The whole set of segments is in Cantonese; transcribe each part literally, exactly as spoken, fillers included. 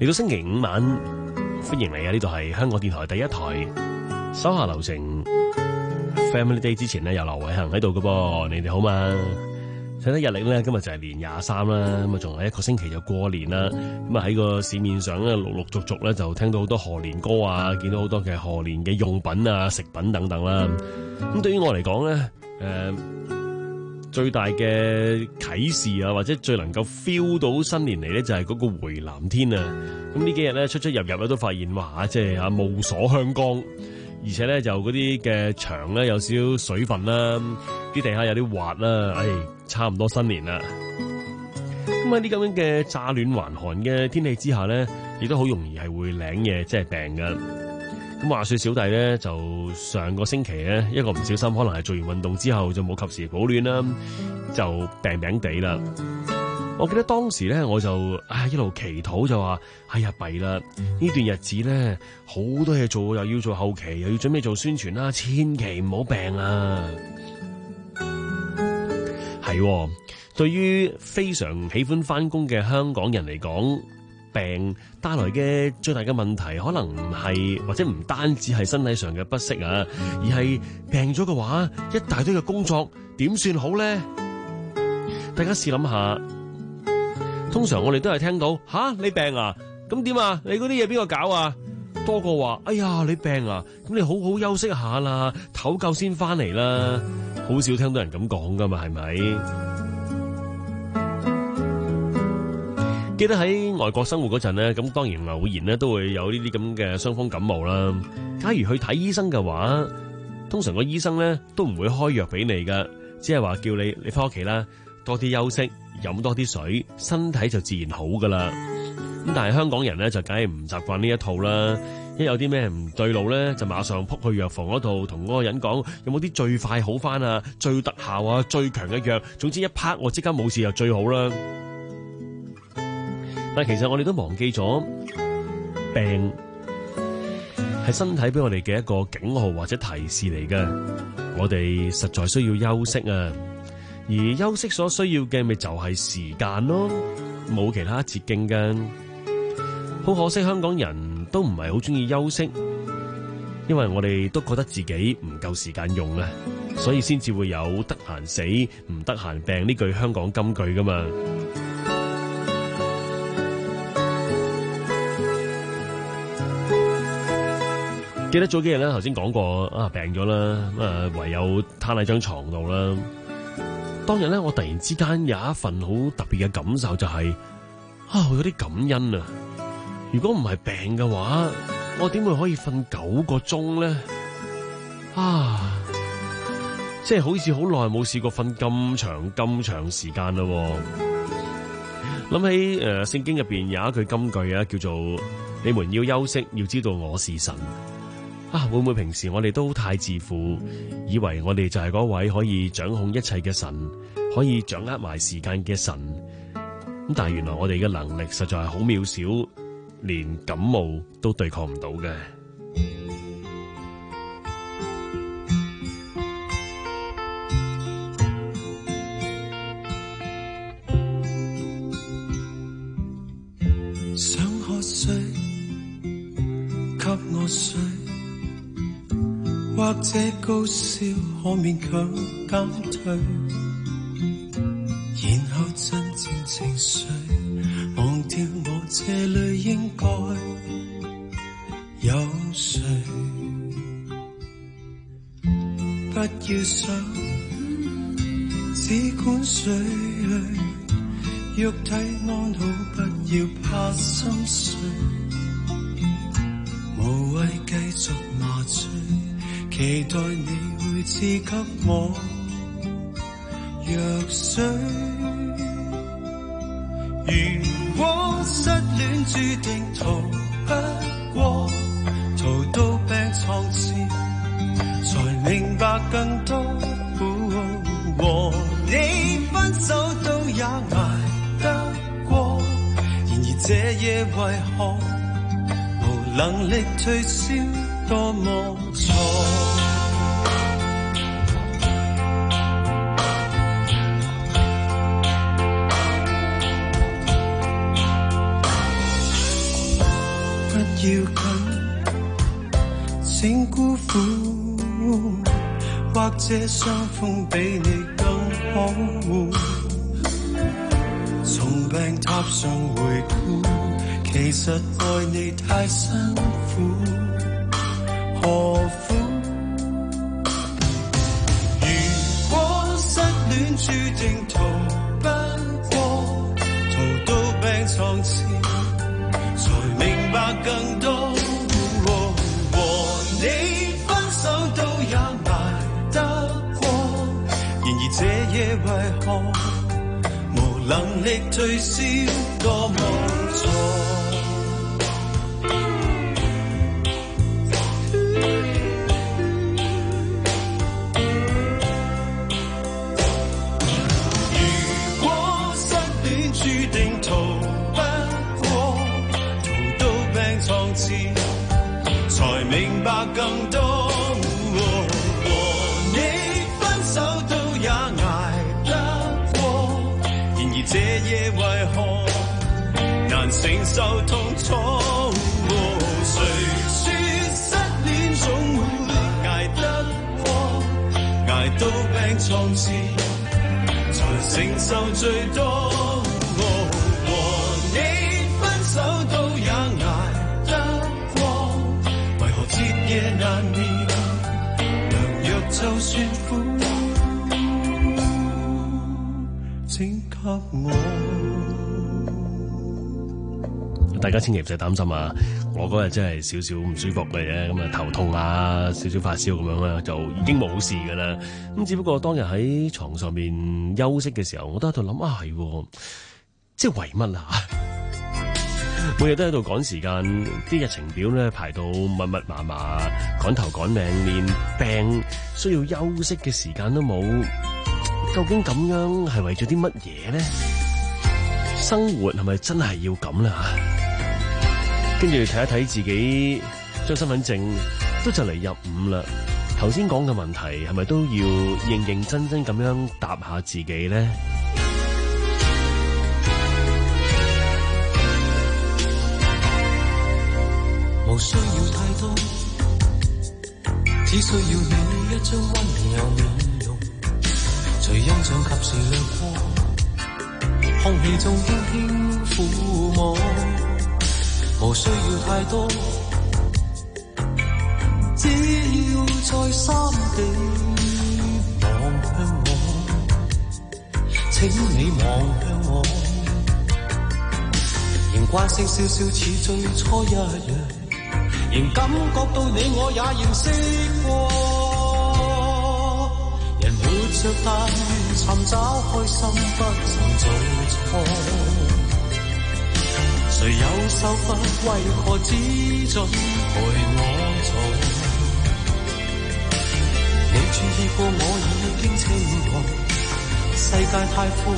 嚟到星期五晚，歡迎嚟啊！呢度係香港電台第一台，手下留情 Family Day 之前呢，有劉偉恒喺度㗎噃，你哋好嘛？睇睇日曆咧，今日就係年廿三啦，咁啊仲有一個星期就過年啦。咁啊喺個市面上咧，陸陸續續咧就聽到好多賀年歌啊，見到好多嘅賀年嘅用品啊、食品等等啦。咁對於我嚟講咧，誒、呃、最大嘅啟示啊，或者最能夠 feel 到新年嚟咧，就係嗰個回南天啊。咁呢幾日咧出出入入咧都發現，哇！即係啊霧鎖香江。而且咧就嗰啲嘅牆咧有少少水分啦，啲地下有啲滑啦，唉，差唔多新年啦。咁喺啲咁樣嘅乍暖還寒嘅天氣之下咧，亦都好容易係會領嘢，即係病㗎。咁話說小弟咧，就上個星期咧一個唔小心，可能係做完運動之後就冇及時保暖啦，就病病地啦。我記得當時咧，我就唉一路祈禱就話：哎呀弊啦！呢段日子咧好多嘢做，又要做後期，又要準備做宣傳啦，千祈唔好病啊！係，對於非常喜歡返工嘅香港人嚟講，病帶來嘅最大嘅問題，可能唔係或者唔單止係身體上嘅不適啊，而係病咗嘅話，一大堆嘅工作點算好咧？大家試諗下。通常我哋都係聽到吓你病啊，咁點啊？你嗰啲嘢邊個搞啊？多過話哎呀你病啊，咁你好好休息下啦，唞夠先翻嚟啦。好少聽到人咁講噶嘛，係咪？記得喺外國生活嗰陣咧，咁當然偶然咧都會有呢啲咁嘅傷風感冒啦。假如去睇醫生嘅話，通常個醫生咧都唔會開藥俾你噶，只係話叫你你翻屋企啦，多啲休息。飲多啲水，身體就自然好噶啦。咁但係香港人咧就梗係唔習慣呢一套啦。一有啲咩唔對路咧，就馬上撲去藥房嗰度同嗰個人講，有冇啲最快好翻啊、最特效啊、最強嘅藥。總之一啪我即刻冇事就最好啦。但係其實我哋都忘記咗，病係身體俾我哋嘅一個警號或者提示嚟嘅。我哋實在需要休息啊。而休息所需要嘅咪就係時間咯，冇其他捷徑㗎。好可惜香港人都唔係好中意休息，因為我哋都覺得自己唔夠時間用啊，所以先至會有得閒死唔得閒病呢句香港金句㗎嘛。記得早幾日咧，頭先講過啊，病咗啦，咁啊唯有攤喺張床度啦。當日咧，我突然之間有一份好特別嘅感受，就係、是、啊，我有啲感恩啊！如果唔係病嘅話，我點會可以瞓九個鐘咧？啊，即係好似好耐冇試過瞓咁長咁長時間啦。諗起誒，聖、呃、經入邊有一句金句啊，叫做你們要休息，要知道我是神。啊，會唔會平時我哋都太自負，以為我哋就係嗰位可以掌控一切嘅神，可以掌握埋時間嘅神？咁但係原來我哋嘅能力實在係好渺小，連感冒都對抗唔到嘅。 想喝水，給我水。或者高燒可勉強減退，然後鎮靜情緒，忘掉我這裡應該有誰。不要想，只管睡去，肉體安好，不要怕心碎，無謂繼續麻醉。期待你會賜給我藥水。如果失戀注定逃不過，逃到病床前，才明白更多。和你分手都也捱得過，然而這夜為何無能力退燒，多麼錯。 或這傷風比你更可惡。從病榻上回顧，其實愛你太辛苦，何苦？如果失戀注定逃不過，逃到病床前，才明白更多。和你分手都也捱得過，然而這夜為何無能力退燒，多無助。如果失戀注定逃不過，逃到病床前，才明白更多。和你分手都也捱得過，然而這夜為何難承受痛楚？誰說失戀總會捱得過？捱到病床前才承受最多。和你分手都也捱得過，為何徹夜難眠？良藥就算苦，請給我。 大家千祈唔使擔心啊！我嗰日真係少少唔舒服嘅啫，咁啊頭痛啊，少少發燒咁樣啦，就已經冇事噶啦。咁只不過當日喺床上面休息嘅時候，我都喺度諗啊，係即係為乜啊？每日都喺度趕時間，啲日程表咧排到密密麻麻，趕頭趕命，連病需要休息嘅時間都冇。究竟咁樣係為咗啲乜嘢咧？生活係咪真係要咁啦？跟住睇一睇自己張身份證都就嚟入伍啦。頭先講嘅問題係咪都要認認真真咁樣答下自己咧？ 無需要太多，只需要你一張溫柔面容，隨印象及時掠過，空氣中輕輕撫摸。無需要太多，只要再三地望向我，請你望向我，仍慣性笑笑似最初一樣，仍感覺到你我也認識過。人活着但願尋找開心，不曾做錯。誰有手法，為何只准陪我做？你注意過我已經清楚，世界太闊，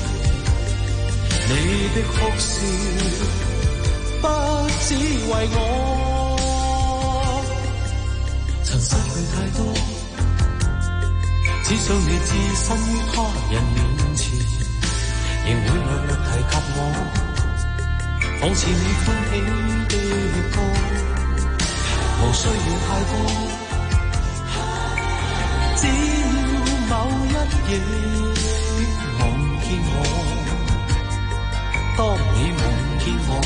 你的哭笑不只為我。曾失去太多，只想你置身於他人面前，仍會略略提及我。仿似你歡喜的歌，無需要太多，只要某一夜夢見我。當你夢見我，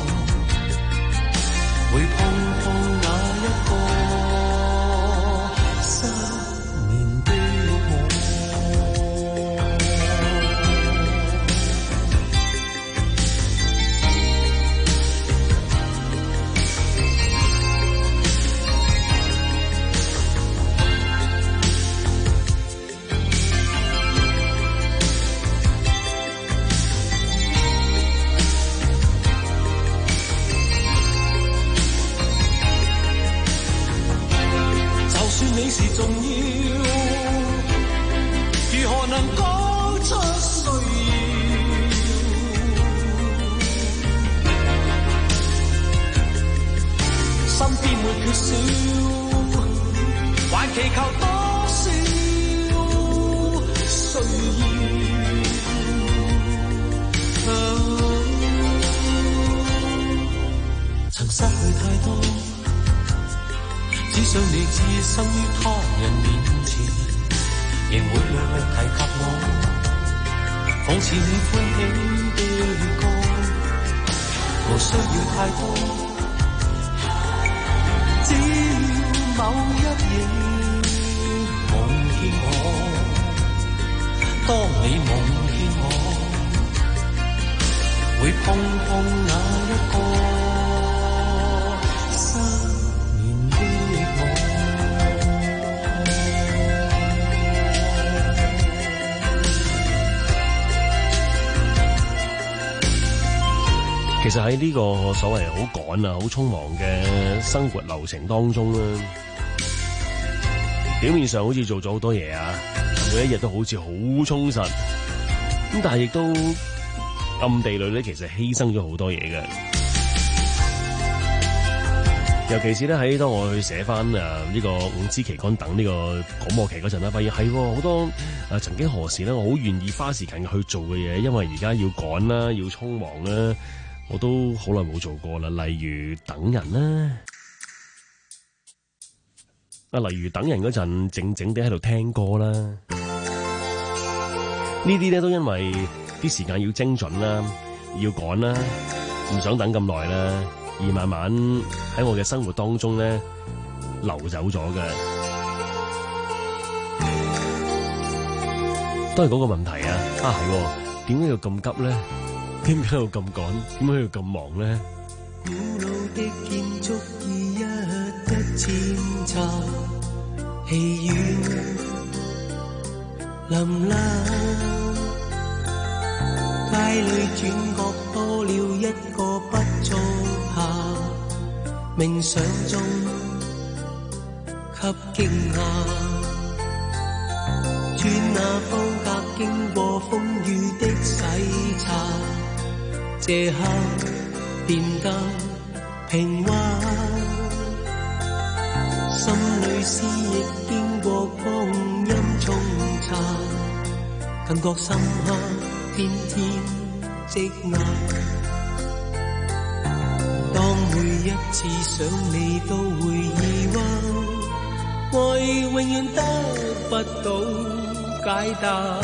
會碰碰那一個失眠的我。你是重要，如何能講出需要？身邊沒缺少，還祈求多少需要？曾失去太多，只想你置身於他人面前， 仍會略略提及我，仿似你歡喜的歌，無需要太多，只要某一夜夢見我，當你夢見我，會碰碰那一個其實喺呢個所謂好趕啊、好匆忙嘅生活流程當中咧，表面上好似做咗好多嘢啊，每一日都好似好充實，咁但係亦都暗地裏咧，其實犧牲咗好多嘢嘅。尤其是咧喺當我去寫翻誒呢個五支旗杆等呢個廣播期嗰陣咧，發現係好多誒曾經何時咧，我好願意花時間去做嘅嘢，因為而家要趕啦，要匆忙啦。我都好耐冇做過啦，例如等人啦，啊，例如等人嗰陣靜靜地喺度聽歌啦，呢啲咧都因為啲時間要精準啦，要趕啦，唔想等咁耐啦，而慢慢喺我嘅生活當中咧流走咗嘅，都係嗰個問題啊！啊係，點解要咁急咧？點解要咁趕？點解要咁忙咧？ 古老的建築已一一踐踏，戲院林立，街裏轉角多了一個不坐下，冥想中給驚嚇，轉那方格經過風雨的洗刷。這刻變得平滑，心裏思憶經過光陰沖刷，感覺深刻天天積壓。當每一次想你都會疑惑，愛永遠得不到解答。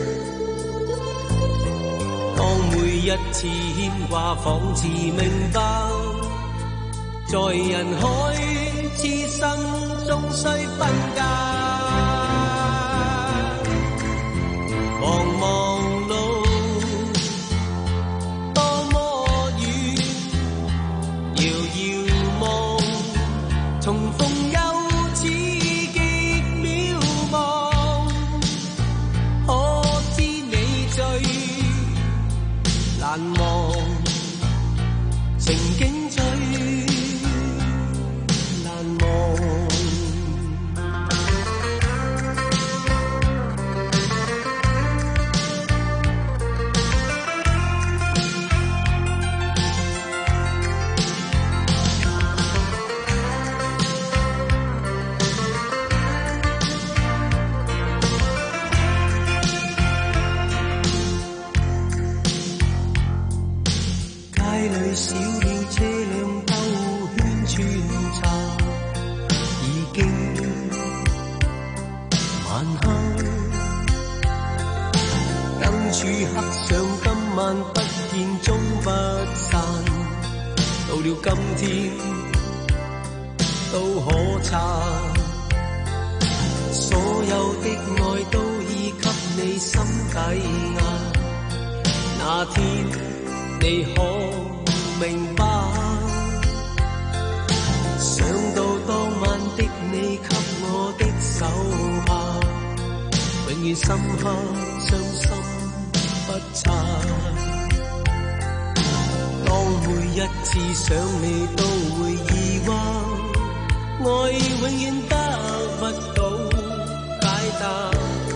當每一次牽掛仿似明白，在人海痴心終須分隔。茫茫路多麼遠，遙遙望，重逢又似極渺茫。可知你最難忘，情景最難忘。小了車輛兜圈穿插，已經晚黑，燈柱刻上今晚不見終不散。到了今天都可測，所有的愛都已給你心抵押。那天你可明白，想到當晚的你給我的手下，永遠深刻傷心不拆。當每一次想你都會疑惑，愛永遠得不到解答。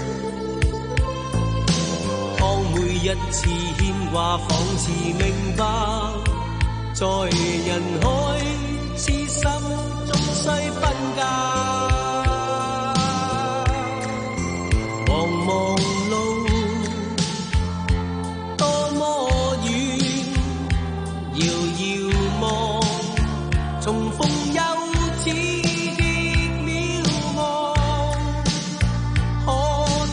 當每一次牽掛仿似明白，在人海痴心終須分隔。茫茫路多麼遠，遙遙望，重逢又似極渺茫。可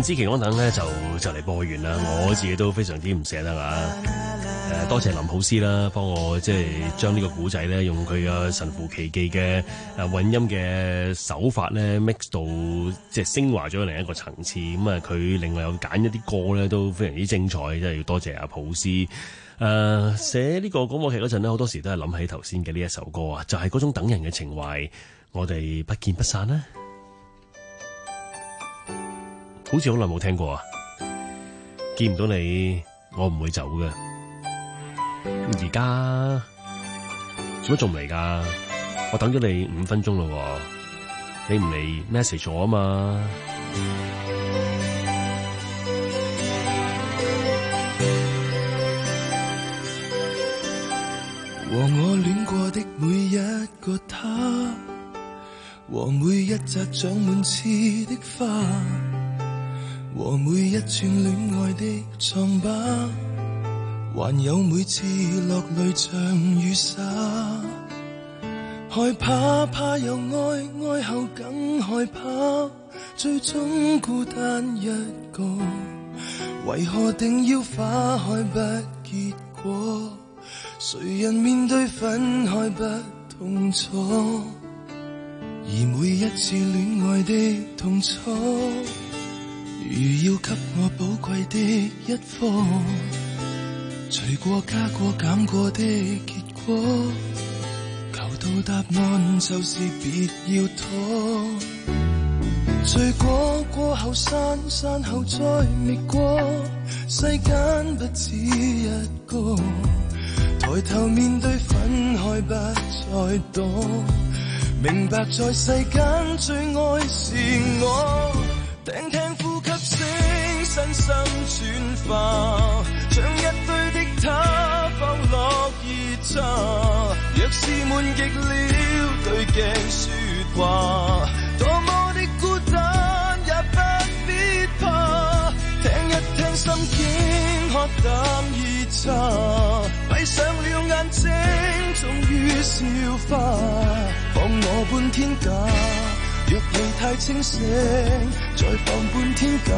知奇安等咧就就嚟播完啦，我自己都非常之唔捨得啊！誒，多謝林普斯啦，幫我即係將呢個古仔咧，用佢嘅神乎其技嘅誒混音嘅手法咧 mix 到即係升華咗另一個層次。咁啊，佢另外有揀一啲歌咧都非常之精彩，真係要多謝阿普斯。誒、呃，寫呢個廣播劇嗰陣咧，好多時都係諗起頭先嘅呢一首歌啊，就係、是、嗰種等人嘅情懷，我哋不見不散啦。好似好耐冇聽過啊！見唔到你，我唔會走嘅。而家做乜仲唔嚟㗎？我等咗你五分鐘咯，你唔嚟 message 我啊嘛？ 和我戀過的每一個他，和每一扎長滿刺的花，和每一串戀愛的瘡疤，還有每次落淚像雨灑。害怕怕又愛，愛後更害怕，最終孤單一個，為何定要花開不結果？誰人面對分開不痛楚？而每一次戀愛的痛楚，如要給我寶貴的一課，除過加過減過的結果，求到答案就是別要拖。醉過過後散，散後再滅過，世間不止一個，抬頭面對分開不再躲，明白在世間最愛是我。聽聽呼吸聲，身心轉化，將一堆的他放落熱茶。若是悶極了，對鏡說話，多麼的孤單也不必怕。聽一聽心境，喝啖熱茶，閉上了眼睛，終於消化，放我半天假。若你太清醒，再放半天假。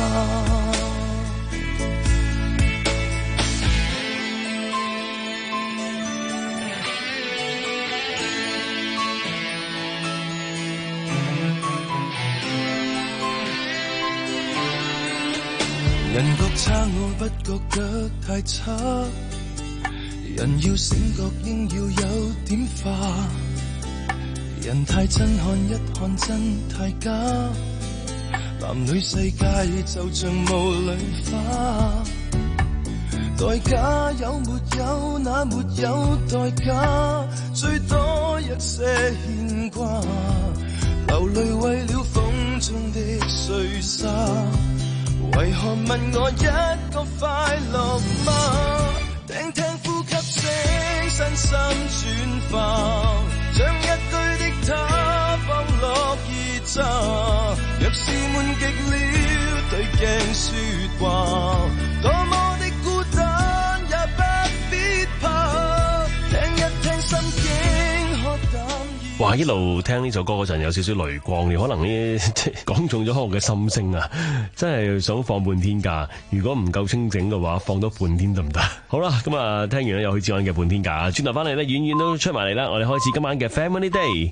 人覺差，我不覺得太差。人要醒覺，應要有點化。人太真，看一看真太假，男女世界就像霧裏花，代價有沒有那沒有代價，最多一些牽掛，流淚為了風中的碎沙，為何問我一個快樂嗎？聽聽呼吸聲，身心轉化，將一堆的他放落熱茶。若是悶極了，對鏡說話，多麼的孤單也不必怕。聽一聽心境，喝啖熱。 哇！一路聽呢首歌嗰陣有少少淚光，可能呢即係講中咗我嘅心聲啊！真係想放半天假，如果唔夠清醒嘅話，放多半天得唔得？好啦，咁啊聽完咧有許志安嘅半天假，轉頭翻嚟咧遠遠都出埋嚟啦，我哋開始今晚嘅 Family Day。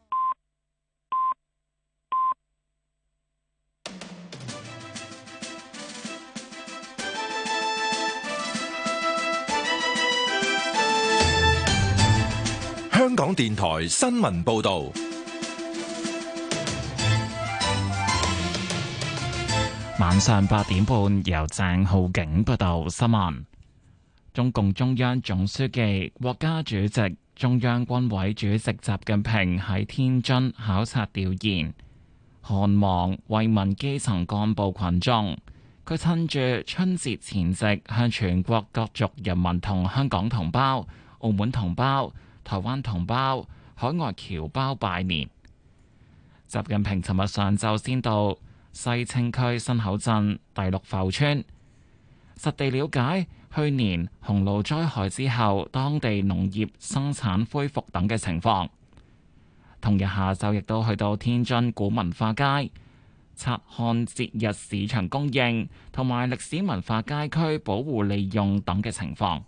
香港電台新聞報道， 晚上八點半由鄭浩景報道新聞。中共中央總書記、國家主席、中央軍委主席習近平喺天津考察調研，看望慰問基層幹部群眾。佢趁住春節前夕，向全國各族人民同香港同胞、澳門同胞、台灣同胞、海外僑胞拜年。習近平尋日上晝先到西青區新口鎮第六埠村，實地了解去年洪澇災害之後當地農業生產恢復等嘅情況。同日下晝亦都去到天津古文化街， 察看節日市場供應同埋歷史文化街區保護利用等嘅情況。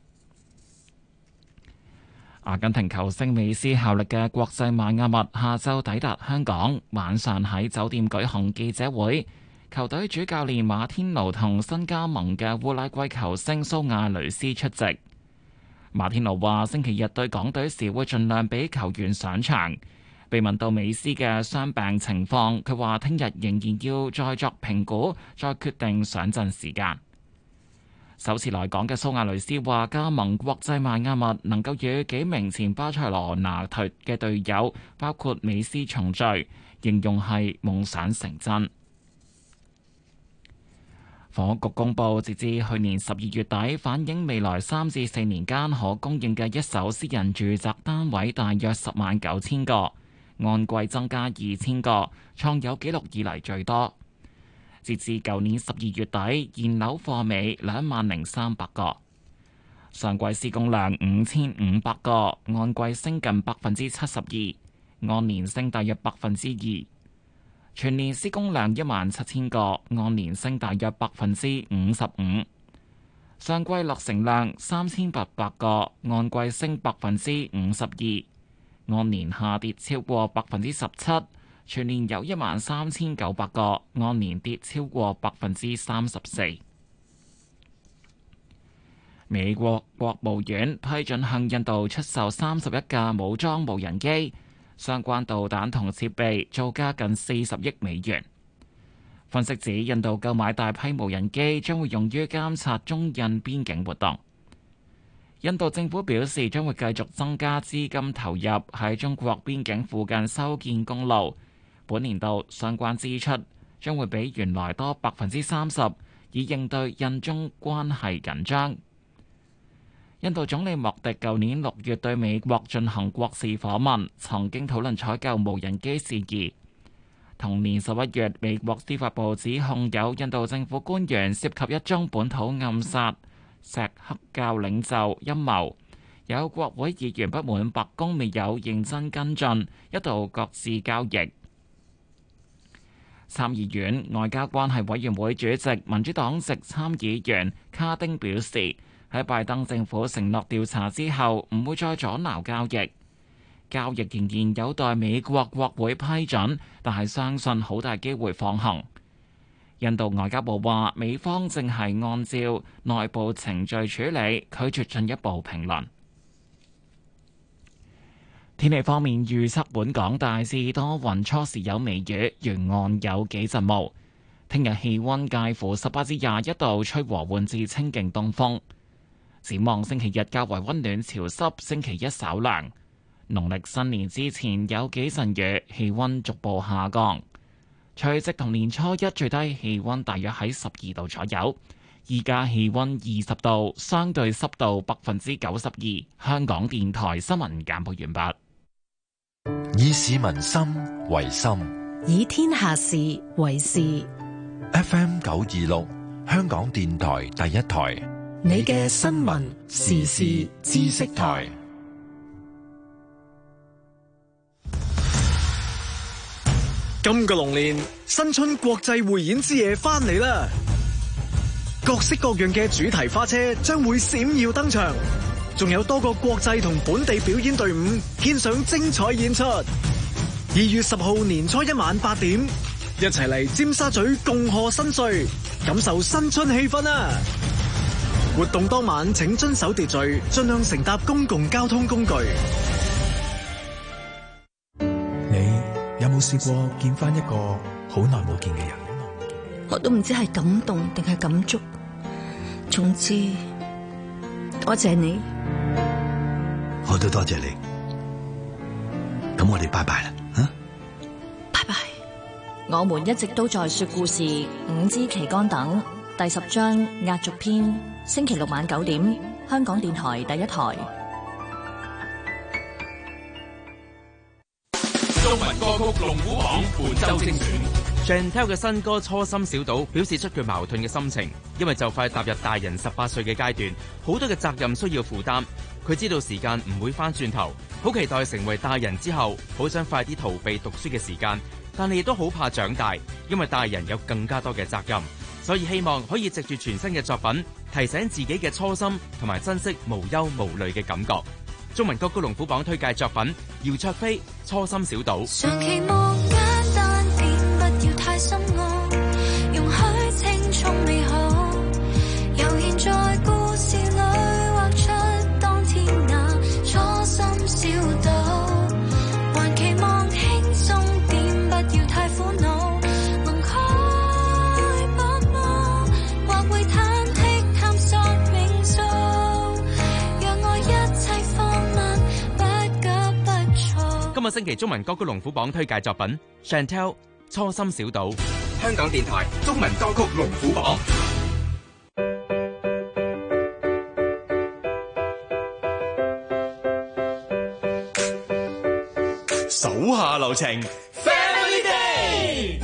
阿根廷球星美斯效力嘅國際邁阿密下晝抵達香港，晚上喺酒店舉行記者會。球隊主教練馬天奴同新加盟嘅烏拉圭球星蘇亞雷斯出席。馬天奴話：星期日對港隊時會盡量俾球員上場。被問到美斯嘅傷病情況，佢話聽日仍然要再作評估，再決定上陣時間。首次來港嘅蘇亞雷斯話：加盟國際邁阿密能夠與幾名前巴塞羅那隊嘅隊友，包括美斯重聚，形容係夢想成真。房屋局公佈，截至去年十二月底，反映未來三至四年間可供應嘅一手私人住宅單位大約十萬九千個，按季增加二千個，創有紀錄以嚟最多。截至舊年十二月底，現樓貨尾兩萬零三百個，上季施工量五千五百個，按季升近百分之七十二，按年升大約百分之二。全年施工量一萬七千個，按年升大約百分之五十五。上季落成量三千八百個，按季升百分之五十二，按年下跌超過百分之十七。全年有一萬三千九百個，按年跌超過百分之三十四。美國國務院批准向印度出售三十一架武裝無人機。相關導彈同設備造價近四十億美元。分析指，印度購買大批無人機將會用於監察中印邊境活動。印度政府表示，將會繼續增加資金投入喺中國邊境附近修建公路。本年度相關支出將會比原來多百分之三十，以應對印中關係緊張。印度總理莫迪舊年六月對美國進行國事訪問，曾經討論採購無人機事宜。同年十一月，美國司法部指控有印度政府官員涉及一宗本土暗殺錫克教領袖陰謀。有國會議員不滿白宮未有認真跟進，一度擱置交易。參議院外交關係委員會主席民主黨籍參議員卡丁表示，喺拜登政府承諾調查之後，唔會再阻撓交易。交易仍然有待美國國會批准，但係相信好大機會放行。印度外交部話，美方正係按照內部程序處理，拒絕進一步評論。天氣方面預測，本港大致多雲，初時有微雨，沿岸有幾陣霧。聽日氣溫介乎十八至廿一度，吹和緩至清勁東風。展望星期日較為溫暖潮濕，星期一稍涼。農曆新年之前有幾陣雨，氣溫逐步下降。除夕同年初一最低氣溫大約喺十二度左右。依家氣溫二十度，相對濕度百分之九十二。香港電台新聞簡報完畢。 以市民心為心， 以天下事為事。 F M 九二六，香港電台第一台。 你嘅新聞時事知識台。 今個龍年新春國際匯演之夜翻嚟啦！各式各樣嘅主題花車將會閃耀登場，仲有多個國際同本地表演隊伍獻上精彩演出。二月十號年初一晚八點，一齊嚟尖沙咀共賀新歲，感受新春氣氛啊！活動當晚請遵守秩序，盡量乘搭公共交通工具。 你有冇試過見翻一個好耐冇見嘅人？ 我都唔知係感動定係感觸。總之，多謝你。 我都多謝你。咁我哋拜拜啦，啊！ 拜拜。 我們一直都在說故事，五支旗杆等第十章壓軸篇。星期六晚九點，香港電台第一台。 中文歌曲龍虎榜本周精選。 Chantel 嘅新歌《初心小島》表示出佢矛盾嘅心情，因為就快踏入大人十八歲嘅階段，好多嘅責任需要負擔。佢知道時間唔會翻轉頭，好期待成為大人之後，好想快啲逃避讀書嘅時間。 但係亦都好怕長大，因為大人有更加多嘅責任，所以希望可以藉住全新嘅作品，提醒自己嘅初心，同埋珍惜無憂無慮嘅感覺。中文歌曲龍虎榜推介作品，姚焯菲《初心小島》。 常期望簡單點，不要太深奧，容許青葱美好，悠然在故事裏畫出當天那初心小島，還期望輕鬆點，不要太苦惱，能開白霧，或會忐忑探索命數，讓我一切放慢，不急不躁。 今個星期中文歌曲龍虎榜推介作品 Chantel 初心小島。香港電台中文歌曲龍虎榜。 手下留情 Family Day。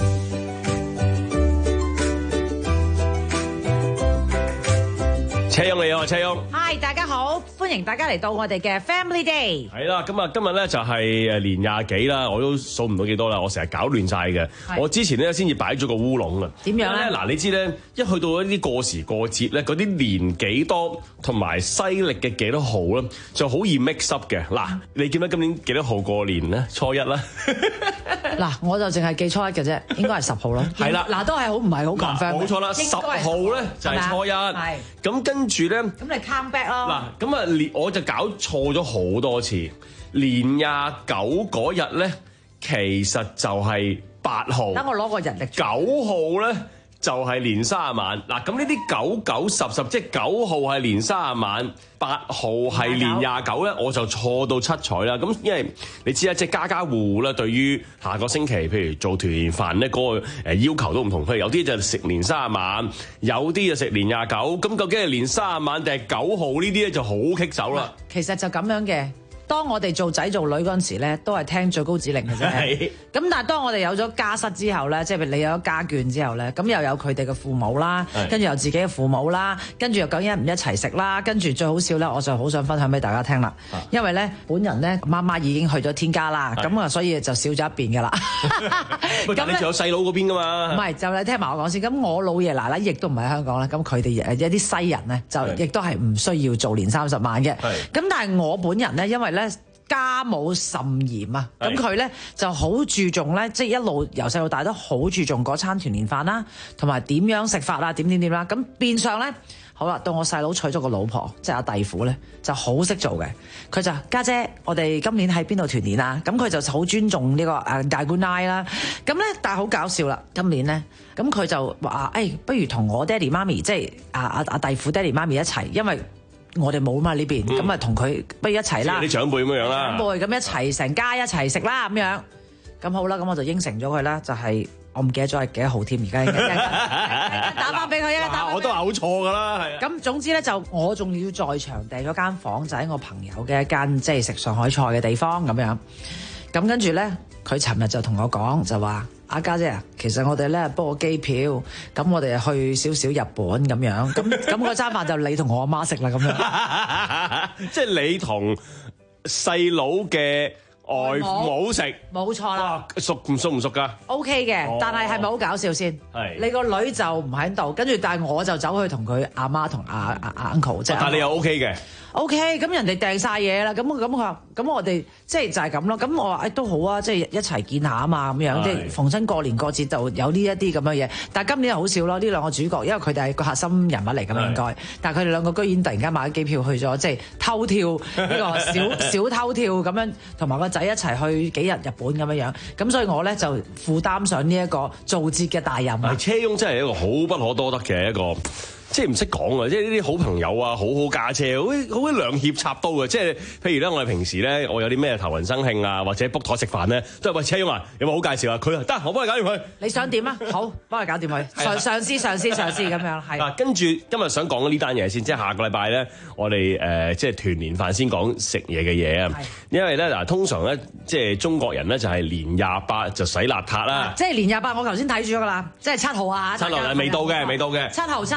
車翁你好，車翁。 Hi， 大家好，歡迎大家嚟到我哋嘅 Family Day。 係啦，咁啊，今日咧就係誒年廿幾啦，我都數唔到幾多啦，我成日搞亂晒嘅。我之前咧先至擺咗個烏龍啊。 點樣咧？ 嗱，你知咧，一去到一啲過時過節咧，嗰啲年幾多同埋西歷嘅幾多號咧，就好易 mix up 嘅。嗱，你記得今年幾多號過年咧？初一啦。 嗱，我就淨係記初一嘅啫，應該係十號咯。 係啦， 嗱都係好唔係好 confirm。 冇錯啦，十號咧就係初一。係。咁跟住咧， 咁你 count back 咯。 嗱，咁啊年我就搞錯咗好多次。年廿九嗰日咧，其實就係八號。 等我攞個人曆。 九號咧就係年卅晚。嗱，咁呢啲九九十十，即係九號係年卅晚，八號係年廿九咧，我就錯到七彩啦。咁因為你知啦，即係家家戶戶咧，對於下個星期譬如做團年飯咧，嗰個誒要求都唔同。譬如有啲就食年卅晚，有啲就食年廿九。咁究竟係年卅晚定係九號呢啲咧，就好棘手啦。 其實就咁樣嘅。當我哋做仔做女嗰陣時咧，都係聽最高指令嘅啫。咁但係當我哋有咗家室之後咧，即係你有咗家眷之後咧，咁又有佢哋嘅父母啦，跟住有自己嘅父母啦，跟住又究竟唔一齊食啦，跟住最好笑咧，我就好想分享俾大家聽啦。因為咧，本人咧媽媽已經去咗天家啦，咁啊所以就少咗一邊㗎啦。 咁你仲有細佬嗰邊㗎嘛？唔係，就你聽埋我講先。咁我老爺奶奶亦都唔喺香港啦，咁佢哋誒一啲西人咧，就亦都係唔需要做年三十晚嘅。咁但係我本人咧，因為咧家母甚嚴啊，咁佢咧就好注重咧，即係一路由細到大都好注重嗰餐團年飯啦，同埋點樣食法啦，點點點啦。咁變相咧，好啦，到我細佬娶咗個老婆，即係阿弟婦咧，就好識做嘅。佢就家姐，我哋今年喺邊度團年啊？咁佢就好尊重呢個誒大姑奶啦。咁咧，但係好搞笑啦，今年咧，咁佢就話誒，不如同我爹哋媽咪，即係阿阿阿弟婦爹哋媽咪一齊，因為我哋冇嘛呢邊，咁啊同佢不如一齊啦， 啲長輩咁樣啦， 長輩咁一齊成家一齊食啦咁樣，咁好啦，咁我就應承咗佢啦，就係、是、我唔記得咗係幾多號添，而家一陣打翻俾佢，一陣打我都係好錯㗎啦，係。 咁總之咧，就我仲要在場訂咗間房，就喺我朋友嘅一間即係食上海菜嘅地方咁樣。咁跟住咧，佢尋日就同我講就話：阿家姐啊，其實我哋咧 book 個機票，咁我哋去少少日本咁樣，咁咁嗰餐飯就你同我阿媽食啦咁樣。 即係你同細佬嘅外母食， 冇錯啦。 熟唔熟唔熟㗎 ？O K 嘅，但係係咪好搞笑先？係你個女就唔喺度，跟住但係我就走去同佢阿媽同阿阿阿 uncle 即係。 但係你又 O K 嘅。 O K，咁人哋訂晒嘢啦，咁咁佢話，咁我哋即係就係咁咯。咁我話誒、哎、都好啊，即係一齊見下啊嘛，咁樣即係逢親過年過節就有呢一啲咁嘅嘢。但係今年好少咯，呢兩個主角，因為佢哋係個核心人物嚟㗎嘛應該。但係佢哋兩個居然突然間買咗機票去咗，即係偷跳呢個小小偷跳咁樣，同埋個仔一齊去幾日日本咁樣樣。咁所以我咧就負擔上呢一個做節嘅大任啊。 車翁真係一個好不可多得嘅一個。即係唔識講啊！即係呢啲好朋友啊，好好家姐，好好兩脅插刀嘅。即係譬如咧，我哋平時咧，我有啲咩頭暈生慶啊，或者 book 台食飯咧，都係喂車翁啊，有冇好介紹啊？佢啊，得，我幫你搞掂佢。 你想點啊？好，幫你搞掂佢。上上司上司上司咁樣係。 嗱，跟住今日想講呢單嘢先，即係下個禮拜咧，我哋誒、呃、即係團年飯先講食嘢嘅嘢啊。因為咧嗱，通常咧即係中國人咧就係年廿八就洗邋遢啦。 即係年廿八，我頭先睇住咗㗎啦，即係七號啊。 七號係未到嘅，未到嘅。 七號七號七號。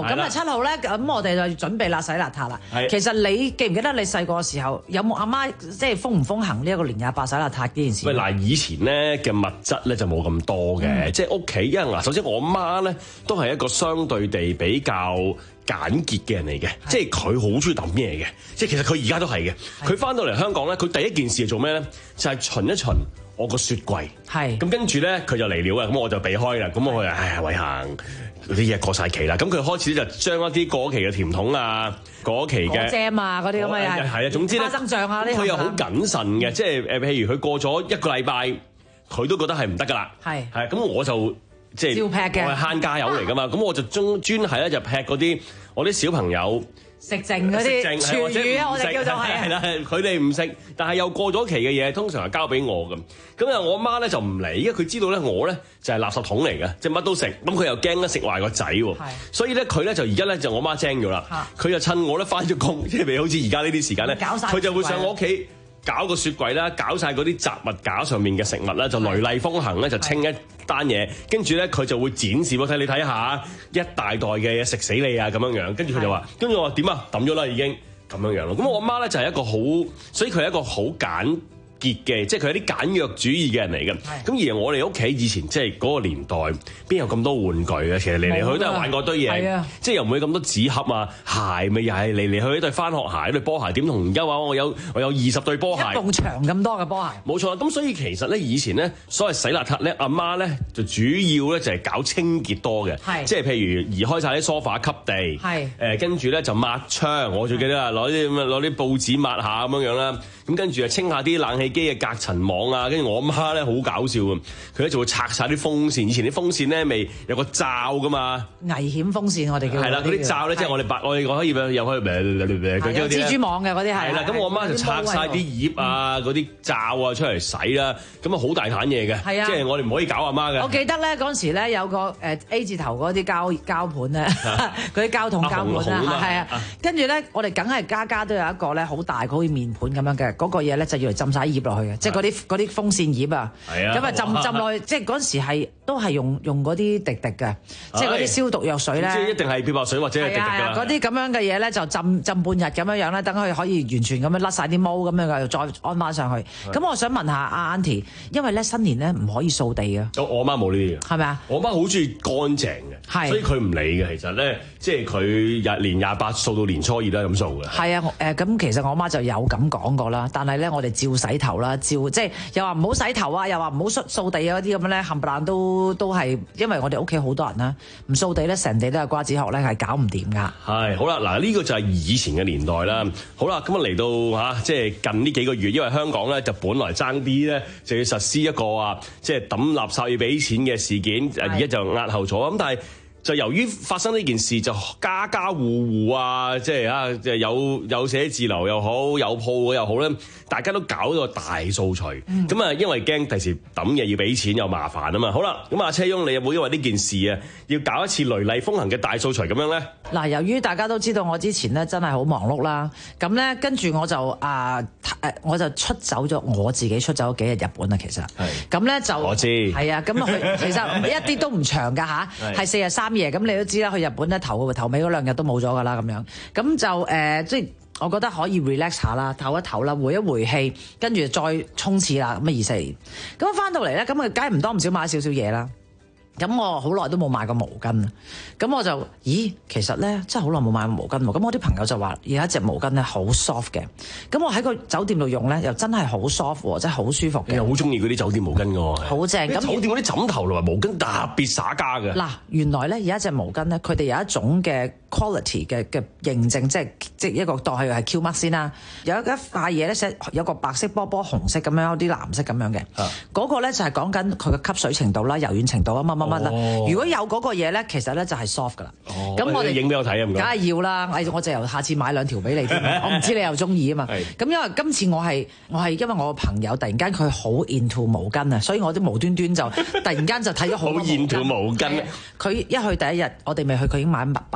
咁啊七號咧，咁我哋就準備啦洗邋遢啦。其實你記唔記得你細個嘅時候有冇阿媽即係風唔風行呢一個年廿八洗邋遢呢件事？ 喂嗱，以前咧嘅物質咧就冇咁多嘅，嗯、即係屋企，因為嗱，首先我媽咧都係一個相對地比較簡潔嘅人嚟嘅，即係佢好中意抌嘢嘅，即係其實佢而家都係嘅。佢翻到嚟香港咧，佢第一件事係做咩咧？就係、是、巡一巡我個雪櫃。係咁跟住咧，佢就嚟了啊！咁我就避開啦。咁我就唉，偉行嗰啲嘢過晒期啦。咁佢開始就將一啲過期嘅甜筒啊、過期嘅 jam 啊嗰啲咁嘅嘢係啊，總之咧，花生醬啊呢， 佢又好謹慎嘅，即係誒，譬如佢過咗一個禮拜，佢都覺得係唔得噶啦。係係咁我就。即係我係慳家友嚟㗎嘛，咁我就專專係咧就劈嗰啲我啲小朋友食剩嗰啲廚餘啊，我哋叫做係係啦，佢哋唔食，但係又過咗期嘅嘢，通常係交俾我咁。咁啊，我媽咧就唔理，因為佢知道咧我咧就係垃圾桶嚟嘅，即係乜都食。咁佢又驚咧食壞個仔喎，所以咧佢咧就而家咧就我媽精咗啦。佢就趁我咧翻咗工，即係譬如好似而家呢啲時間咧，佢就會上我屋企。搞個雪櫃啦，搞晒嗰啲雜物架上面嘅食物啦，就雷厲風行咧，就清一單嘢，跟住咧佢就會展示我睇，你睇下一大袋嘅嘢食死你啊咁樣樣，跟住佢就話，跟住我話點啊，抌咗啦已經咁樣樣咯。咁我阿媽咧就係一個好，所以佢係一個好簡結嘅，即係佢係啲簡約主義嘅人嚟嘅。咁而我哋屋企以前即係嗰個年代，邊有咁多玩具嘅？其實嚟嚟去去都係玩嗰堆嘢，即係又唔會咁多紙盒啊、鞋，咪又係嚟嚟去去都係返學鞋、對波鞋。點同而家話我有我有二十對波鞋， 一埲牆咁多嘅波鞋。冇錯，咁所以其實咧以前咧所謂洗邋遢咧，阿媽咧就主要咧就係搞清潔多嘅，即係譬如移開晒啲梳化吸地，誒跟住咧就抹窗。我最記得啊，攞啲咁啊攞啲報紙抹下咁樣樣啦。咁跟住啊清下啲冷氣機嘅隔塵網啊，跟住我媽咧好搞笑嘅，佢咧就會拆晒啲風扇。以前啲風扇咧未有個罩噶嘛， 危險風扇我哋叫係啦，嗰啲罩咧即係我哋白我哋可以又可以有蜘蛛網嘅嗰啲係。 係啦，咁我媽就拆晒啲葉啊、嗰啲罩啊出嚟洗啦，咁啊好大壇嘢嘅，即係我哋唔可以搞阿媽嘅。 我記得咧嗰陣時咧有個誒 A 字頭嗰啲膠膠盤咧，嗰啲膠桶膠盤啦，係啊，跟住咧我哋梗係家家都有一個咧好大好似面盤咁樣嘅。嗰個嘢咧就要嚟浸晒葉落去嘅，即係嗰啲嗰啲風扇葉啊，咁啊浸浸落去，即係嗰陣時係都係用用嗰啲滴滴嘅，即係嗰啲消毒藥水咧， 即係一定係漂白水或者係滴滴㗎。 嗰啲咁樣嘅嘢咧就浸浸半日咁樣樣咧，等佢可以完全咁樣甩晒啲毛咁樣嘅，再安翻上去。咁我想問下阿 Auntie，因為咧新年咧唔可以掃地嘅。 我我媽冇呢啲嘅， 係咪啊？ 我媽好中意乾淨嘅，所以佢唔理嘅。其實咧，即係佢日年廿八掃到年初二都係咁掃嘅。係啊，誒咁其實我媽就有咁講過啦，但係咧我哋照洗頭啦，照即係又話唔好洗頭啊，又話唔好掃掃地啊嗰啲咁樣咧，冚唪唥都都係，因為我哋屋企好多人啦，唔掃地咧成地都係瓜子殼咧，係搞唔掂㗎。係好啦，嗱呢個就係以前嘅年代啦。好啦，咁啊嚟到嚇即係近呢幾個月，因為香港咧就本來爭啲咧就要實施一個啊即係抌垃圾要俾錢嘅事件，而家就押後咗。咁但係就由於發生呢件事，就家家戶戶啊，即係啊，即係有有寫字樓又好，有鋪又好咧，大家都搞到大掃除。咁啊、嗯，因為驚第時抌嘢要俾錢又麻煩啊嘛。好啦，咁啊，車翁你有冇因為呢件事啊，要搞一次雷厲風行嘅大掃除咁樣咧？ 嗱，由於大家都知道我之前咧真係好忙碌啦，咁咧跟住我就啊誒、呃，我就出走咗，我自己出走咗幾日日本啊，其實係咁咧就我知係啊，咁佢其實一啲都唔長㗎吓，係四日三夜。咁你都知啦，去日本咧頭頭尾嗰兩日都冇咗㗎啦，咁樣咁就誒、呃，即係我覺得可以 relax 下啦，唞一唞啦，回一回氣，跟住再衝刺啦，咁啊二四年，咁翻到嚟咧，咁啊梗係唔多唔少買少少嘢啦。咁我好耐都冇買過毛巾，咁我就咦，其實咧真係好耐冇買過毛巾喎。咁我啲朋友就話有一隻毛巾咧好 soft 嘅，咁我喺個酒店度用咧又真係好 soft 喎，真係好舒服嘅。 你又好中意嗰啲酒店毛巾㗎喎， 好正。咁酒店嗰啲枕頭同埋毛巾特別灑家嘅。 嗱，原來咧有一隻毛巾咧，佢哋有一種嘅 quality 嘅嘅認證，即係即係一個當係係 Q mark 先啦。有一塊嘢咧寫有個白色波波、紅色咁樣，有啲藍色咁樣嘅。嗰、啊、個咧就係講緊佢嘅吸水程度啦、柔軟程度啊乜乜乜啦。哦、如果有嗰個嘢咧，其實咧就係 soft 噶啦。咁、哦、我哋影俾我睇啊，唔該。 梗係要啦，我就由下次買兩條俾你添。我唔知你又中意啊嘛。咁因為今次我係我係因為我個朋友突然間佢好 into 毛巾啊，所以我都無端端就突然間就睇咗好多毛巾。 好 into 毛巾。 佢一去第一日，我哋未去，佢已經買八 set 啦。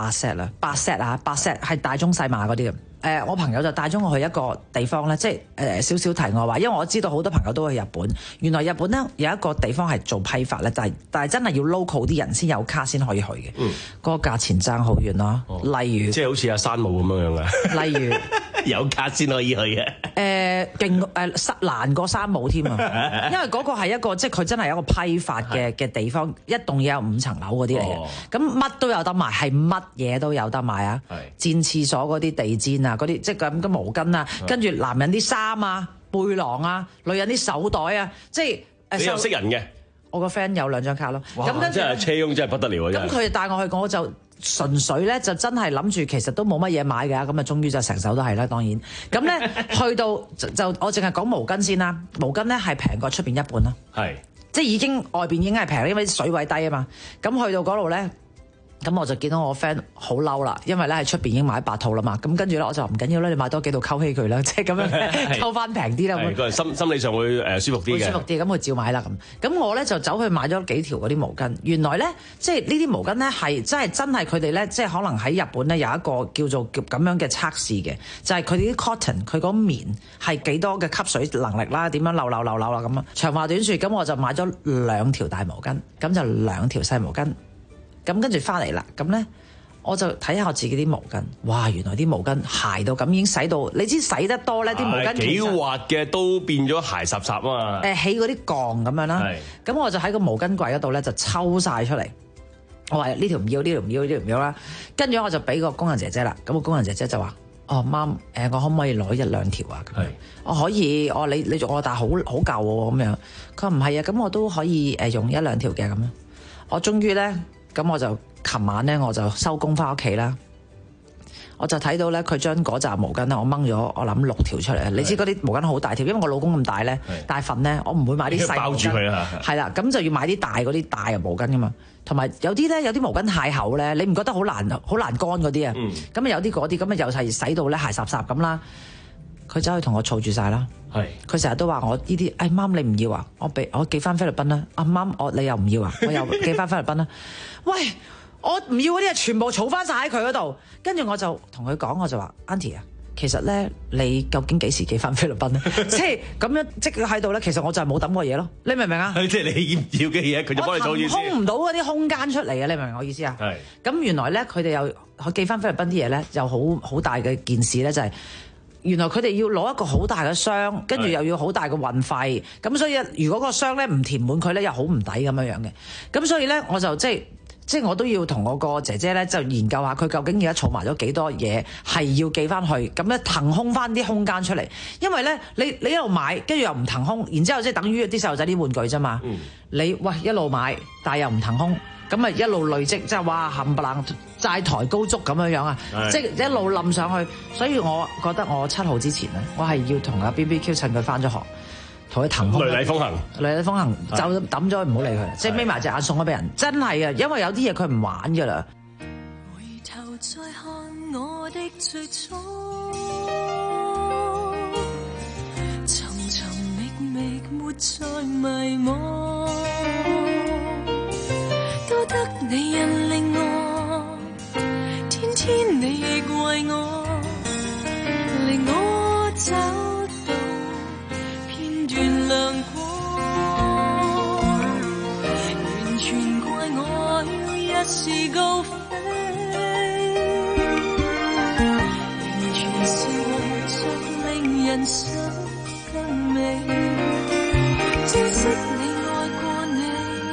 嘅，八 set 啊，八 set 係大中細碼嗰啲嘅。誒、呃，我朋友就帶咗我去一個地方咧，即係誒少少題外話，因為我知道好多朋友都去日本。原來日本咧有一個地方係做批發咧，但係但係真係要 local 啲人先有卡先可以去嘅。嗯，嗰個價錢爭好遠咯。哦、例如， 即係好似阿山姆咁樣樣嘅。例如有卡先可以去嘅。誒勁誒難過山姆添啊！因為嗰個係一個即係佢真係一個批發嘅嘅地方，一棟嘢有五層樓嗰啲嚟嘅。咁乜、哦、都有得賣，係乜嘢都有得賣啊！戰廁所嗰啲地氈啊，嗰啲即係咁嘅毛巾啊，跟住男人啲衫啊、背囊啊，女人啲手袋啊，即係誒。 你又識人嘅？ 我個 friend 有兩張卡咯。 咁跟住真係車翁真係不得了啊！ 咁佢帶我去，我就純粹咧就真係諗住其實都冇乜嘢買㗎，咁啊終於就成手都係啦，當然。咁咧去到就，就我淨係講毛巾先啦，毛巾咧係平過出邊一半啦。係。即係已經外邊已經係平，因為水位低啊嘛。咁去到嗰度咧。咁我就見到我 friend 好嬲啦，因為咧喺出邊已經買八套啦嘛，咁跟住咧我就話唔緊要啦，你買多幾套溝稀佢啦，即係咁樣溝翻平啲啦。 係，心心理上會誒舒服啲嘅。 舒服啲，咁佢照買啦咁。咁我咧就走去買咗幾條嗰啲毛巾，原來咧即係呢啲毛巾咧係真係真係佢哋咧即係可能喺日本咧有一個叫做咁樣嘅測試嘅，就係佢哋啲 cotton 佢嗰棉係幾多嘅吸水能力啦，點樣漏漏漏漏啦咁啊。長話短説，咁我就買咗兩條大毛巾，咁就兩條細毛巾。咁跟住翻嚟啦，咁咧我就睇下我自己啲毛巾，哇！原來啲毛巾鞋到咁已經洗到，你知洗得多咧，啲毛巾幾滑嘅都變咗鞋濕濕啊嘛。 誒起嗰啲槓咁樣啦，咁我就喺個毛巾櫃嗰度咧就抽晒出嚟，我話呢條唔要，呢條唔要，呢條唔要啦。跟住我就俾個工人姐姐啦，咁個工人姐姐就話：哦，媽，誒我可唔可以攞一兩條啊？係，我可以，我你你我但係好好舊喎咁樣。佢話唔係啊，咁我都可以誒用一兩條嘅咁樣。我終於咧。咁我就琴晚咧，我就收工翻屋企啦。我就睇到咧，佢將嗰紮毛巾咧，我掹咗，我諗六條出嚟。你知嗰啲毛巾好大條，因為我老公咁大咧，大份咧，我唔會買啲細毛巾。包住佢啊！係啦，咁就要買啲大嗰啲大嘅毛巾噶嘛。同埋有啲咧，有啲毛巾太厚咧，你唔覺得好難好難乾嗰啲啊？咁啊、嗯、有啲嗰啲，咁啊又係洗到咧鞋濕濕咁啦。佢走去同我儲住晒啦。係，佢成日都話我呢啲，哎媽你唔要啊，我俾我寄翻菲律賓啦。阿媽我你又唔要啊，我又寄翻菲律賓啦。喂，我唔要嗰啲啊，全部儲翻晒喺佢嗰度。跟住我就同佢講，我就話 Auntie 啊，其實咧你究竟幾時寄翻菲律賓咧？即係咁樣即係喺度咧，其實我就係冇抌過嘢咯。你明唔明啊？即係你要唔要嘅嘢，佢就幫你儲住先。我空唔到嗰啲空間出嚟啊！你明唔明我意思啊？係。咁原來咧，佢哋又寄翻菲律賓啲嘢咧，又好好大嘅件事咧，就係、是。原來佢哋要攞一個好大嘅箱，跟住又要好大嘅運費，咁所以如果個箱咧唔填滿佢咧，又好唔抵咁樣樣嘅。咁所以咧，我就即係即係我都要同我個姐姐咧就研究下佢究竟而家儲埋咗幾多嘢係要寄翻去，咁咧騰空翻啲空間出嚟。因為咧你你一路買，跟住又唔騰空，然之後即係等於啲細路仔啲玩具啫嘛。嗯、你喂一路買，但係又唔騰空。咁咪一路累積，即係哇冚唪唥債台高築咁樣樣啊！即係一路冧上去，所以我覺得我七號之前咧，我係要同阿 B B Q 趁佢翻咗學，同佢騰空。雷厲風行，雷厲風行就抌咗佢，唔好理佢，即係眯埋隻眼送咗俾人。真係啊，因為有啲嘢佢唔玩噶啦。回頭再看我的最初，尋尋覓覓沒再迷惘。多得你引領我，天天你亦為我，令我找到片段亮光。完全怪我要一時高飛，完全是為着令人生更美，珍惜你愛過你。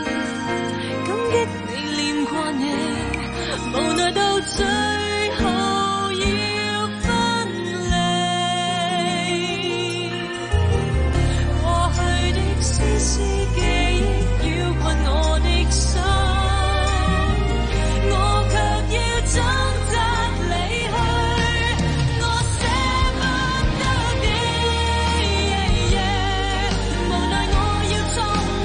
你念掛你，無奈到最後要分離。過去的絲絲記憶繞困我的心，我卻要掙扎離去，我捨不得的，無奈我要錯。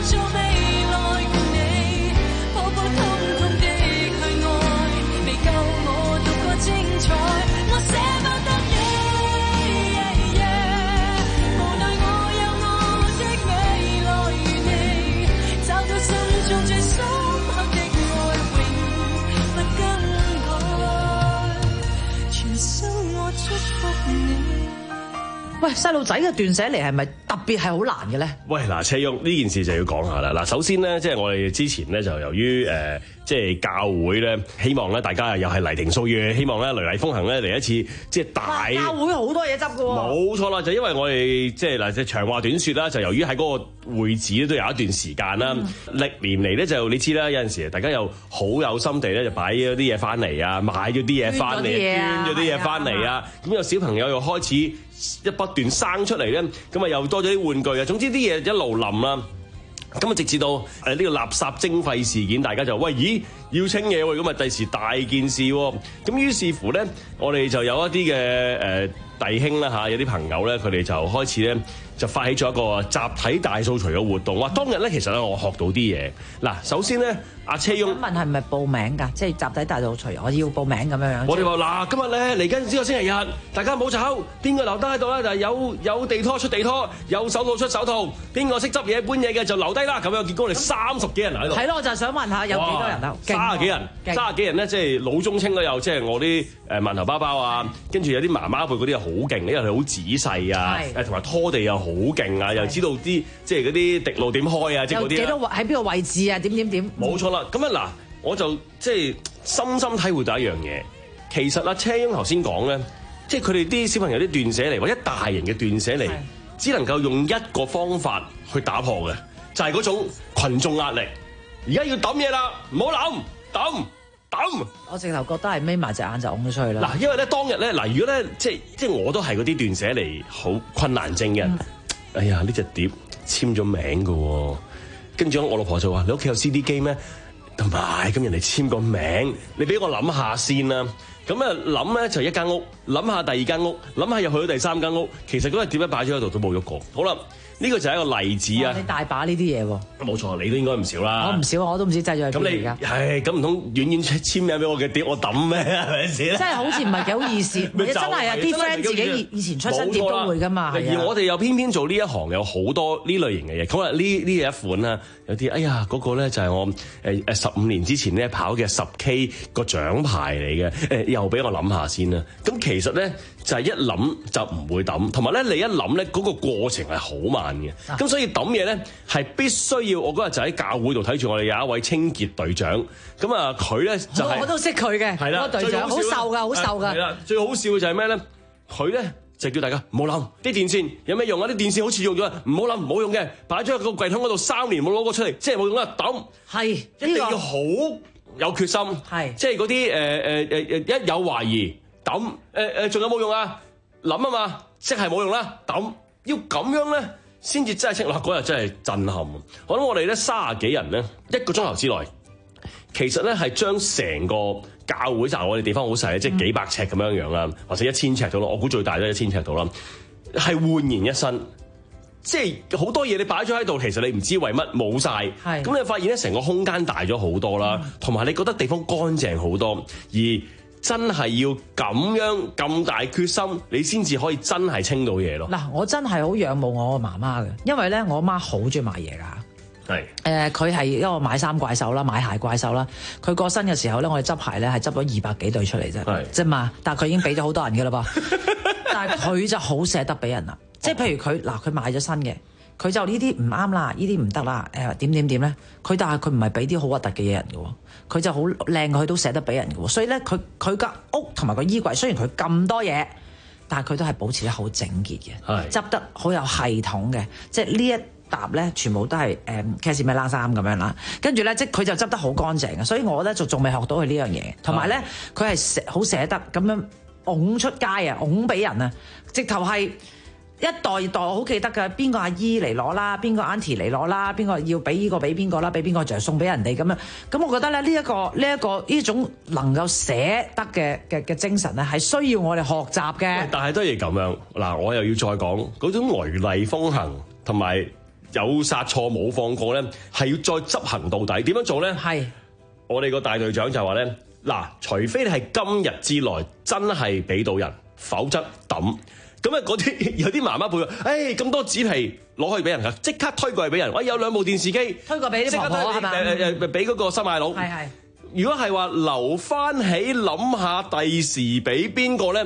喂，細路仔嘅斷捨離係咪特別係好難嘅咧？ 喂，嗱，車翁呢件事就要講下啦。嗱，首先咧，即係我哋之前咧就由於誒、呃，即係教會咧，希望咧大家又係雷霆掃雨，希望咧雷厲風行咧嚟一次即係大教會好多嘢執㗎喎。 冇錯啦，就因為我哋即係嗱，即係長話短説啦，就由於喺嗰個會址咧都有一段時間啦，嗯、歷年嚟咧就你知啦，有陣時大家又好有心地咧就擺咗啲嘢翻嚟啊，買咗啲嘢翻嚟，捐咗啲嘢翻嚟啊，咁有小朋友又開始。一不斷生出嚟咧，咁啊又多咗啲玩具啊，總之啲嘢一路冧啦，咁啊直至到誒呢個垃圾徵費事件，大家就喂咦要清嘢喎，咁啊第時大件事喎，咁於是乎咧，我哋就有一啲嘅誒弟兄啦嚇，有啲朋友咧，佢哋就開始咧就發起咗一個集體大掃除嘅活動。哇！當日咧其實咧我學到啲嘢。嗱，首先咧阿車翁問係咪報名㗎？即係集體大掃除，我要報名咁樣樣。 我哋話嗱，今日咧嚟緊呢個星期日，大家唔好走，邊個留低喺度咧？就係有有地拖出地拖，有手套出手套，邊個識執嘢搬嘢嘅就留低啦。咁樣結果我哋三十幾人喺度。 係咯，我就想問下有幾多人啊？ 三十幾人，三十幾人咧，即係老中青都有，即係我啲誒饅頭包包啊，跟住有啲媽媽輩嗰啲又好勁，因為佢好仔細啊，誒同埋拖地又好勁啊，又知道啲即係嗰啲滴路點開啊，即係嗰啲。有幾多喺邊個位置啊？點點點？冇錯啦，咁啊嗱，我就即係深深體會到一樣嘢，其實阿車翁頭先講咧，即係佢哋啲小朋友啲斷捨離或者大人嘅斷捨離，只能夠用一個方法去打破嘅，就係嗰種群眾壓力。而家要抌嘢啦，唔好諗抌。抌！ 我直頭覺得係眯埋隻眼就拱咗出去啦。 嗱，因為咧當日咧，嗱，如果咧即係即係我都係嗰啲斷捨離好困難症嘅人。嗯、哎呀，呢隻碟簽咗名㗎喎，跟住我老婆就話：你屋企有 C D 機咩？同埋咁人哋簽個名，你俾我諗下先啦。咁啊諗咧就一間屋，諗下第二間屋，諗下又去咗第三間屋。其實嗰隻碟咧擺咗喺度都冇喐過。好啦。呢個就係一個例子啊！ 你大把呢啲嘢喎， 冇錯，你都應該唔少啦。 我唔少，我都唔知製咗係邊嚟㗎。 係咁唔通遠遠簽名俾我嘅碟，我抌咩？係咪先？ 真係好似唔係幾好意思。真係啊！啲 friend 自己以前出新碟都會㗎嘛。 而我哋又偏偏做呢一行有好多呢類型嘅嘢。咁啊，呢呢一款啦，有啲哎呀嗰個咧就係我誒誒十五年之前咧跑嘅十 K 個獎牌嚟嘅。誒又俾我諗下先啦。咁其實咧就係一諗就唔會抌，同埋咧你一諗咧嗰個過程係好慢。咁、啊、所以抌嘢咧係必須要，我嗰日就喺教會度睇住我哋有一位清潔隊長，咁啊佢咧就係、是、 我都識佢嘅，係啦，隊長好瘦噶，好瘦噶。係啦， 最好笑嘅就係咩咧？佢咧就叫大家唔好諗啲電線有咩用啊？啲電線好似用咗，唔好諗，唔好用嘅，擺咗喺個櫃桶嗰度三年冇攞過出嚟，即係冇用啦，抌。係一定要好有決心，係即係嗰啲誒誒誒誒一有懷疑抌，誒誒仲有冇用啊？諗啊嘛，即係冇用啦，抌。要咁樣咧。先至真係清，嗱嗰日真係震撼。我諗我哋咧三十幾人咧，一個鐘頭之內，其實咧係將成個教會站，我哋地方好細，即係幾百尺咁樣樣啦，或者一千尺到啦。我估最大都一千尺到啦，係煥然一新。即係好多嘢你擺咗喺度，其實你唔知為乜冇晒。係咁你發現咧，成個空間大咗好多啦，同埋你覺得地方乾淨好多，而真係要咁樣咁大決心，你先至可以真係清到嘢咯。 嗱，我真係好仰慕我個媽媽嘅，因為咧我媽好中意買嘢㗎。係誒，佢係一個買衫怪獸啦，買鞋怪獸啦。佢過身嘅時候咧，我哋執鞋咧係執咗二百幾對出嚟啫，啫嘛。但係佢已經俾咗好多人㗎啦噃。但係佢就好捨得俾人啦，即係譬如佢嗱，佢買咗新嘅。佢就呢啲唔啱啦，呢啲唔得啦，誒點點點咧？佢但係佢唔係俾啲好核突嘅嘢人嘅喎，佢就好靚，佢都捨得俾人嘅喎。所以咧，佢佢間屋同埋個衣櫃雖然佢咁多嘢，但係佢都係保持得好整潔嘅，執得好有系統嘅。即係呢一沓咧，全部都係誒 cashmere 冷衫咁樣啦。跟住咧，即係佢就執得好乾淨嘅。所以我咧就仲未學到佢呢樣嘢，同埋咧佢係捨好捨得咁樣拱出街啊，拱俾人啊，直頭係。一代一代我好記得㗎，邊個阿姨嚟攞啦，邊個 auntie 嚟攞啦，邊個要俾呢個俾邊個啦，俾邊個就送俾人哋咁樣。咁我覺得咧呢一個呢一個呢種能夠捨得嘅嘅嘅精神咧，係需要我哋學習嘅。 但係都係咁樣嗱，我又要再講嗰種雷厲風行同埋有殺錯冇放過咧，係要再執行到底。點樣做咧？係我哋個大隊長就話咧嗱，除非你係今日之內真係俾到人，否則抌。咁啊！嗰啲有啲媽媽輩，誒咁多紙皮攞去俾人㗎，即刻推過嚟俾人。喂，有兩部電視機， 推過俾啲婆婆係嘛？誒誒誒，俾嗰個收買佬。係係。如果係話留翻起諗下第時俾邊個咧，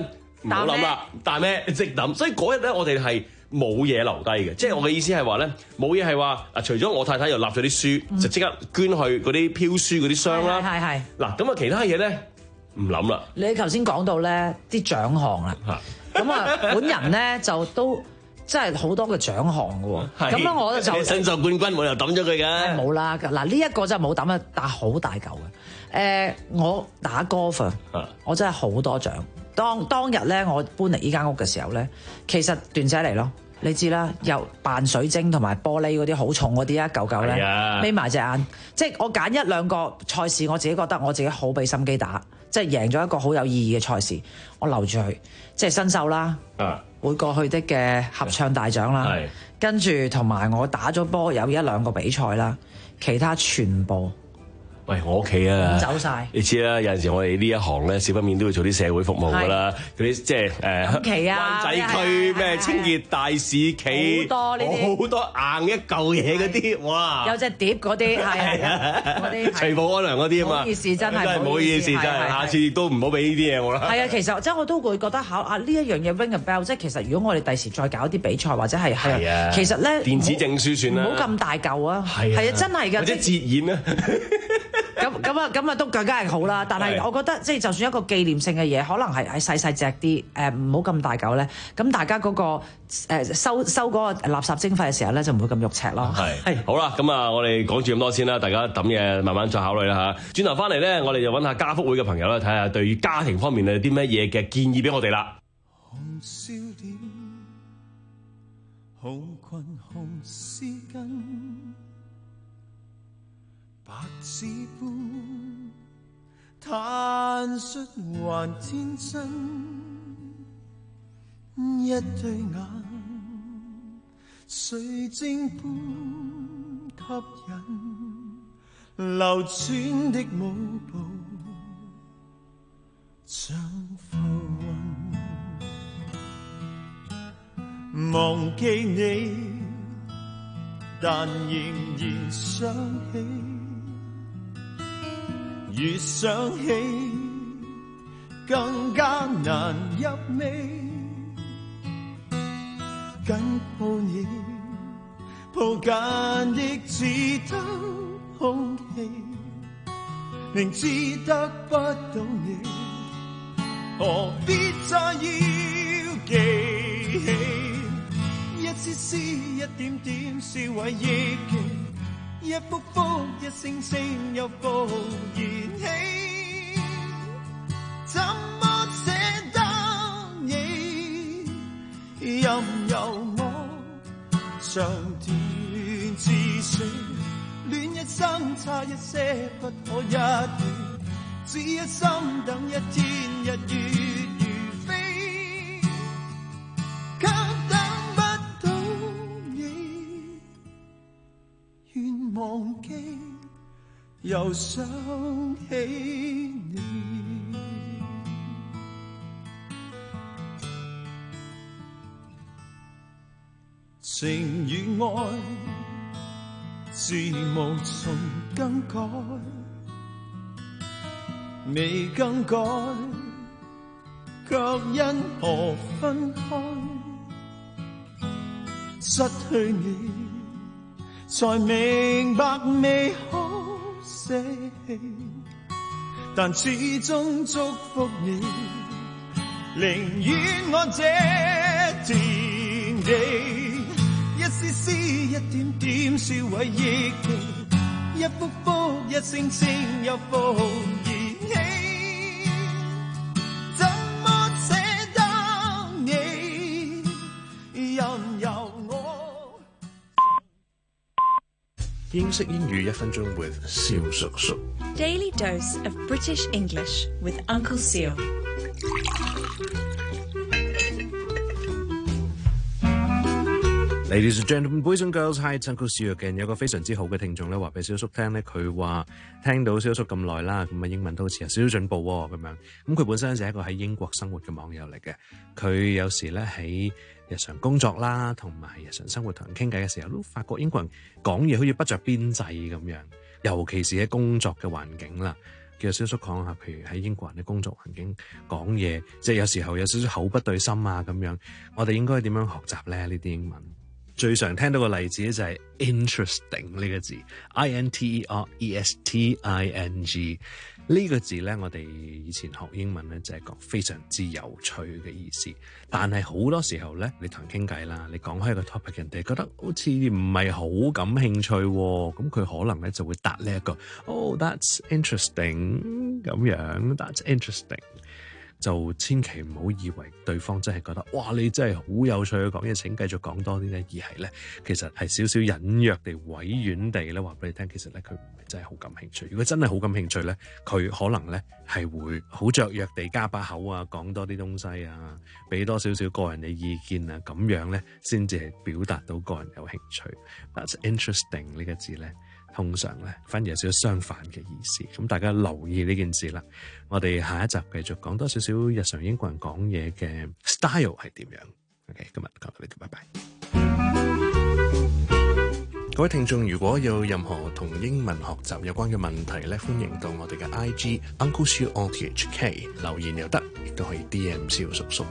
唔好諗啦，但咩即抌。所以嗰日咧，我哋係冇嘢留低嘅，即係我嘅意思係話咧，冇嘢係話啊，除咗我太太又立咗啲書，嗯、就即刻捐去嗰啲飄書嗰啲箱啦。 係係。嗱， 咁啊，其他嘢咧唔諗啦。 你頭先講到咧啲獎項啦，咁啊，本人咧就都。真係好多嘅獎項嘅喎，咁咧我就新秀冠軍我又抌咗佢嘅， 冇啦。嗱呢一個真係冇抌啊，但係好大嚿嘅。誒、呃，我打 golf，我真係好多獎。當當日咧，我搬嚟呢間屋嘅時候咧，其實段仔嚟咯，你知啦，又扮水晶同埋玻璃嗰啲好重嗰啲一嚿嚿咧，眯埋隻眼。即係我揀一兩個賽事，我自己覺得我自己好俾心機打，即係贏咗一個好有意義嘅賽事，我留住佢，即係新秀啦。啊會過去的嘅合唱大獎啦，跟住同埋我打咗波有一兩個比賽啦，其他全部。 喂，我屋企啊， 走晒。 你知啦，有陣時我哋呢一行咧，少不免都會做啲社會服務噶啦，嗰啲即係誒灣仔區咩清潔大使企，好多呢啲，好多硬一嚿嘢嗰啲，哇！ 有隻碟嗰啲，係嗰啲除暴安良嗰啲啊嘛。唔好意思，真係唔好意思，真係下次都唔好俾呢啲嘢我啦。 係啊，其實即係我都會覺得考啊呢一樣嘢 ring a bell，即係其實如果我哋第時再搞啲比賽或者係係啊，其實咧電子證書算啦， 唔好咁大嚿啊，係啊，真係㗎， 或者折現啊。 咁咁啊咁啊都更加係好啦，但係我覺得即係就算一個紀念性嘅嘢，可能係係細細隻啲，誒唔好咁大嚿咧，咁大家嗰、嗰個、呃、收收嗰個垃圾徵費嘅時候咧，就唔會咁肉赤咯。 係係好啦，咁啊，我哋講住咁多先啦，大家抌嘢慢慢再考慮啦嚇。轉頭翻嚟咧，我哋就揾下家福會嘅朋友啦，睇下對於家庭方面有啲乜嘢嘅建議俾我哋啦。 紅笑臉，紅裙紅絲巾，白紙般坦率還天真，一對眼水晶般吸引，流轉的舞步像浮雲，忘記你但仍然想起，越想起更加難入味，緊抱你抱緊的只得空氣，明知得不到你，何必再要記起，一絲絲一點點燒毀憶記，一幅幅一聲聲又復燃起，怎麼捨得你，任由我長斷至死，戀一生差一些不可一起，只一心等一天日月如飛，卻等不到你，願忘記又想起你，情與愛自無從更改，未更改，卻因何分開？失去你，才明白未可捨棄，但始終祝福你，寧願我這田地。一絲絲一點點燒毀憶記，一幅幅一聲聲又復燃起，怎麼捨得你，任由我。 英式英語一分鐘 with 蕭叔叔。 Daily dose of British English with Uncle Seal。 Ladies and gentlemen, boys and girls, hi, it's Uncle Siu again。有個非常之好嘅聽眾咧，話俾蕭叔聽咧，佢話聽到蕭叔咁耐啦，咁啊英文都好似有少少進步喎咁樣。咁佢本身就係一個喺英國生活嘅網友嚟嘅，佢有時咧喺日常工作啦，同埋日常生活同人傾偈嘅時候，都發覺英國人講嘢好似不着邊際咁樣，尤其是喺工作嘅環境啦。 叫小叔講下，譬如喺英國人嘅工作環境講嘢，即係有時候有少少口不對心啊咁樣，我哋應該點樣學習咧？呢啲英文最常聽到個例子就係 interesting 呢個字 ，I N T E R E S T I N G 呢個字咧，我哋以前學英文咧就係講非常之有趣嘅意思。但係好多時候咧，你同人傾偈啦，你講開一個 topic， 人哋覺得好似唔係好感興趣，咁佢可能咧就會答呢一個 Oh that's interesting 咁樣 That's interesting。就千祈唔好以為對方真係覺得哇你真係好有趣講嘢，請繼續講多啲咧，而係咧其實係少少隱約地委婉地咧話俾你聽，其實咧佢唔係真係好感興趣。如果真係好感興趣咧，佢可能咧係會好雀躍地加把口啊，講多啲東西啊，俾多少少個人嘅意見啊，咁樣咧先至係表達到個人有興趣。That's interesting 呢個字咧，通常咧反而有少少相反嘅意思，咁大家留意呢件事啦。我哋下一集繼續講多少少日常英國人講嘢嘅 style 係點樣。OK， 今日講到呢度，拜拜。各位聽眾，如果有任何同英文學習有關嘅問題咧，歡迎到我哋嘅 I G Uncle Siu O T H K 留言又得，亦都可以 D M 蕭叔叔。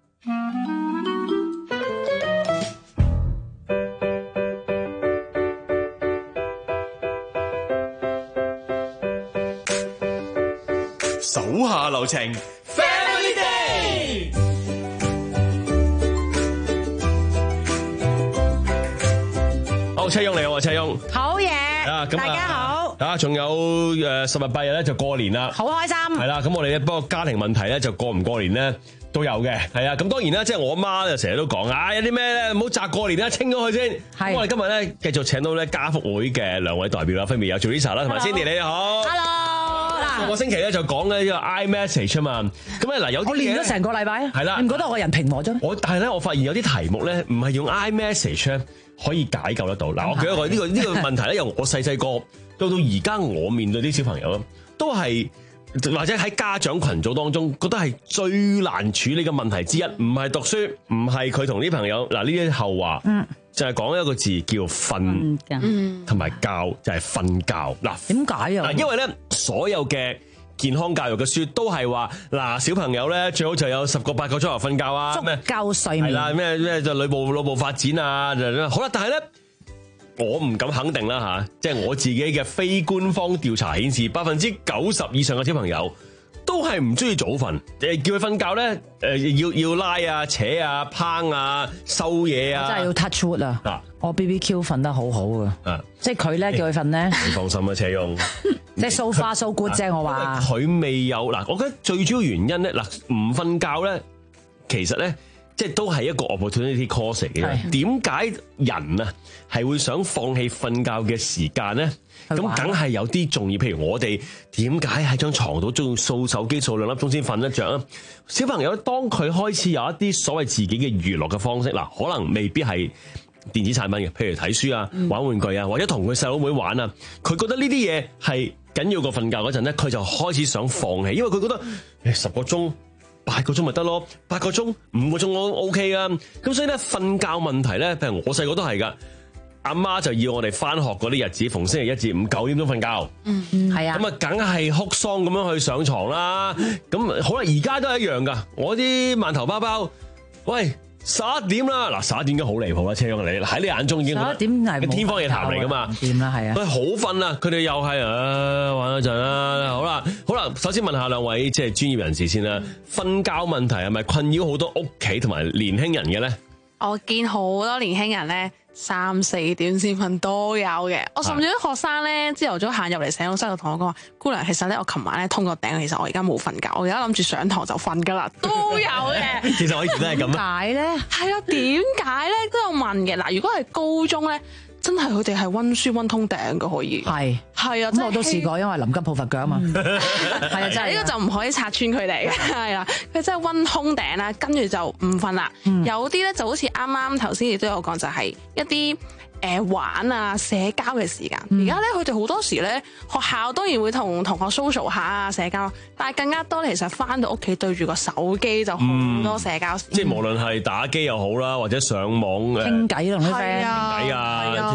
手下留情 ，Family Day。 好，車翁你好啊，車翁。 好嘢， 啊，咁啊， 大家好。 啊，仲有誒十日八日咧就過年啦， 好開心。 係啦，咁我哋咧不過家庭問題咧就過唔過年咧都有嘅，係啊。咁當然啦，即係我媽就成日都講啊，有啲咩咧唔好擲過年啦，清咗佢先。咁我哋今日咧繼續請到咧家福會嘅兩位代表啦，分別有 Teresa 啦同埋 Cindy，你哋好。 Hello。 上個星期咧就講咧呢個 iMessage 啊嘛，咁咧嗱有啲我練咗成個禮拜啊， 係啦， 你唔覺得我人平和咗？ 我但係咧，我發現有啲題目咧唔係用 iMessage 咧可以解救得到。嗱，我舉一個呢個呢個問題咧，由我細細個到到而家，我面對啲小朋友咧，都係或者喺家長群組當中，覺得係最難處理嘅問題之一，唔係讀書，唔係佢同啲朋友嗱呢啲後話，嗯，就係講一個字叫瞓，嗯，同埋覺就係瞓覺。嗱， 點解啊？ 因為咧所有嘅健康教育嘅書都係話嗱，小朋友咧最好就有十個八個鐘頭瞓覺啊， 足夠睡眠係啦，咩咩就腦部腦部發展啊，就好啦。但係咧，我唔敢肯定啦吓，即係我自己嘅非官方調查顯示，百分之九十以上嘅小朋友都係唔中意早瞓，誒叫佢瞓覺咧，誒要要拉啊、扯啊、烹啊、收嘢啊， 真係要 touch wood 啊！啊我 B B Q 瞓得好好啊，即係佢咧叫佢瞓咧， 你放心啊，車翁。 即係 so far so good 啫，我話佢未有嗱，我覺得最主要原因咧，嗱唔瞓覺咧，其實咧即係都係一個 opportunity cost 嚟嘅。點解人啊係會想放棄瞓覺嘅時間咧？咁梗係有啲重要，譬如我哋點解喺張床度中意掃手機掃兩粒鐘先瞓得着啊？小朋友當佢開始有一啲所謂自己嘅娛樂嘅方式，嗱可能未必係電子產品嘅，譬如睇書啊、玩玩具啊，或者同佢細佬妹玩啊，佢覺得呢啲嘢係緊要過瞓覺嗰陣咧，佢就開始想放棄，因為佢覺得誒十個鐘、八個鐘咪得咯，八個鐘、五個鐘我 OK 啊。咁所以咧，瞓覺問題咧，譬如我細個都係噶，阿媽就要我哋翻學嗰啲日子，逢星期一至五九點鐘瞓覺。 嗯嗯，係啊。 咁啊，梗係哭喪咁樣去上床啦。咁好啦，而家都係一樣噶。我啲饅頭包包，喂。十一點啦，嗱十一點已經好離譜啦，車翁你喺你眼中已經十一點係天方夜譚嚟噶嘛？ 點啦，係啊， 喂好瞓啦，佢哋又係啊玩一陣啦，好啦好啦，首先問下兩位即係專業人士先啦，瞓覺問題係咪困擾好多屋企同埋年輕人嘅咧？ 我見好多年輕人咧三四點先瞓都有嘅，我甚至啲學生咧朝頭早行入嚟醒我室度同我講話，姑娘其實咧我琴晚咧通個頂，其實我而家冇瞓覺，我而家諗住上堂就瞓噶啦，都有嘅。 其實我以前都係咁啊。點解咧？係啊，點解咧都有問嘅。嗱，如果係高中咧，真係佢哋係温書温通頂嘅可以。係係啊，咁我都試過，因為臨急抱佛腳啊嘛。 係啊，就係呢個就唔可以拆穿佢哋嘅。係啊，佢真係温通頂啦，跟住就唔瞓啦。有啲咧就好似啱啱頭先亦都有講，就係一啲誒玩啊社交嘅時間。而家咧佢哋好多時咧學校當然會同同學 social 下啊社交，但係更加多其實翻到屋企對住個手機就好多社交時間。 即係無論係打機又好啦，或者上網傾偈同啲 friend 傾偈啊，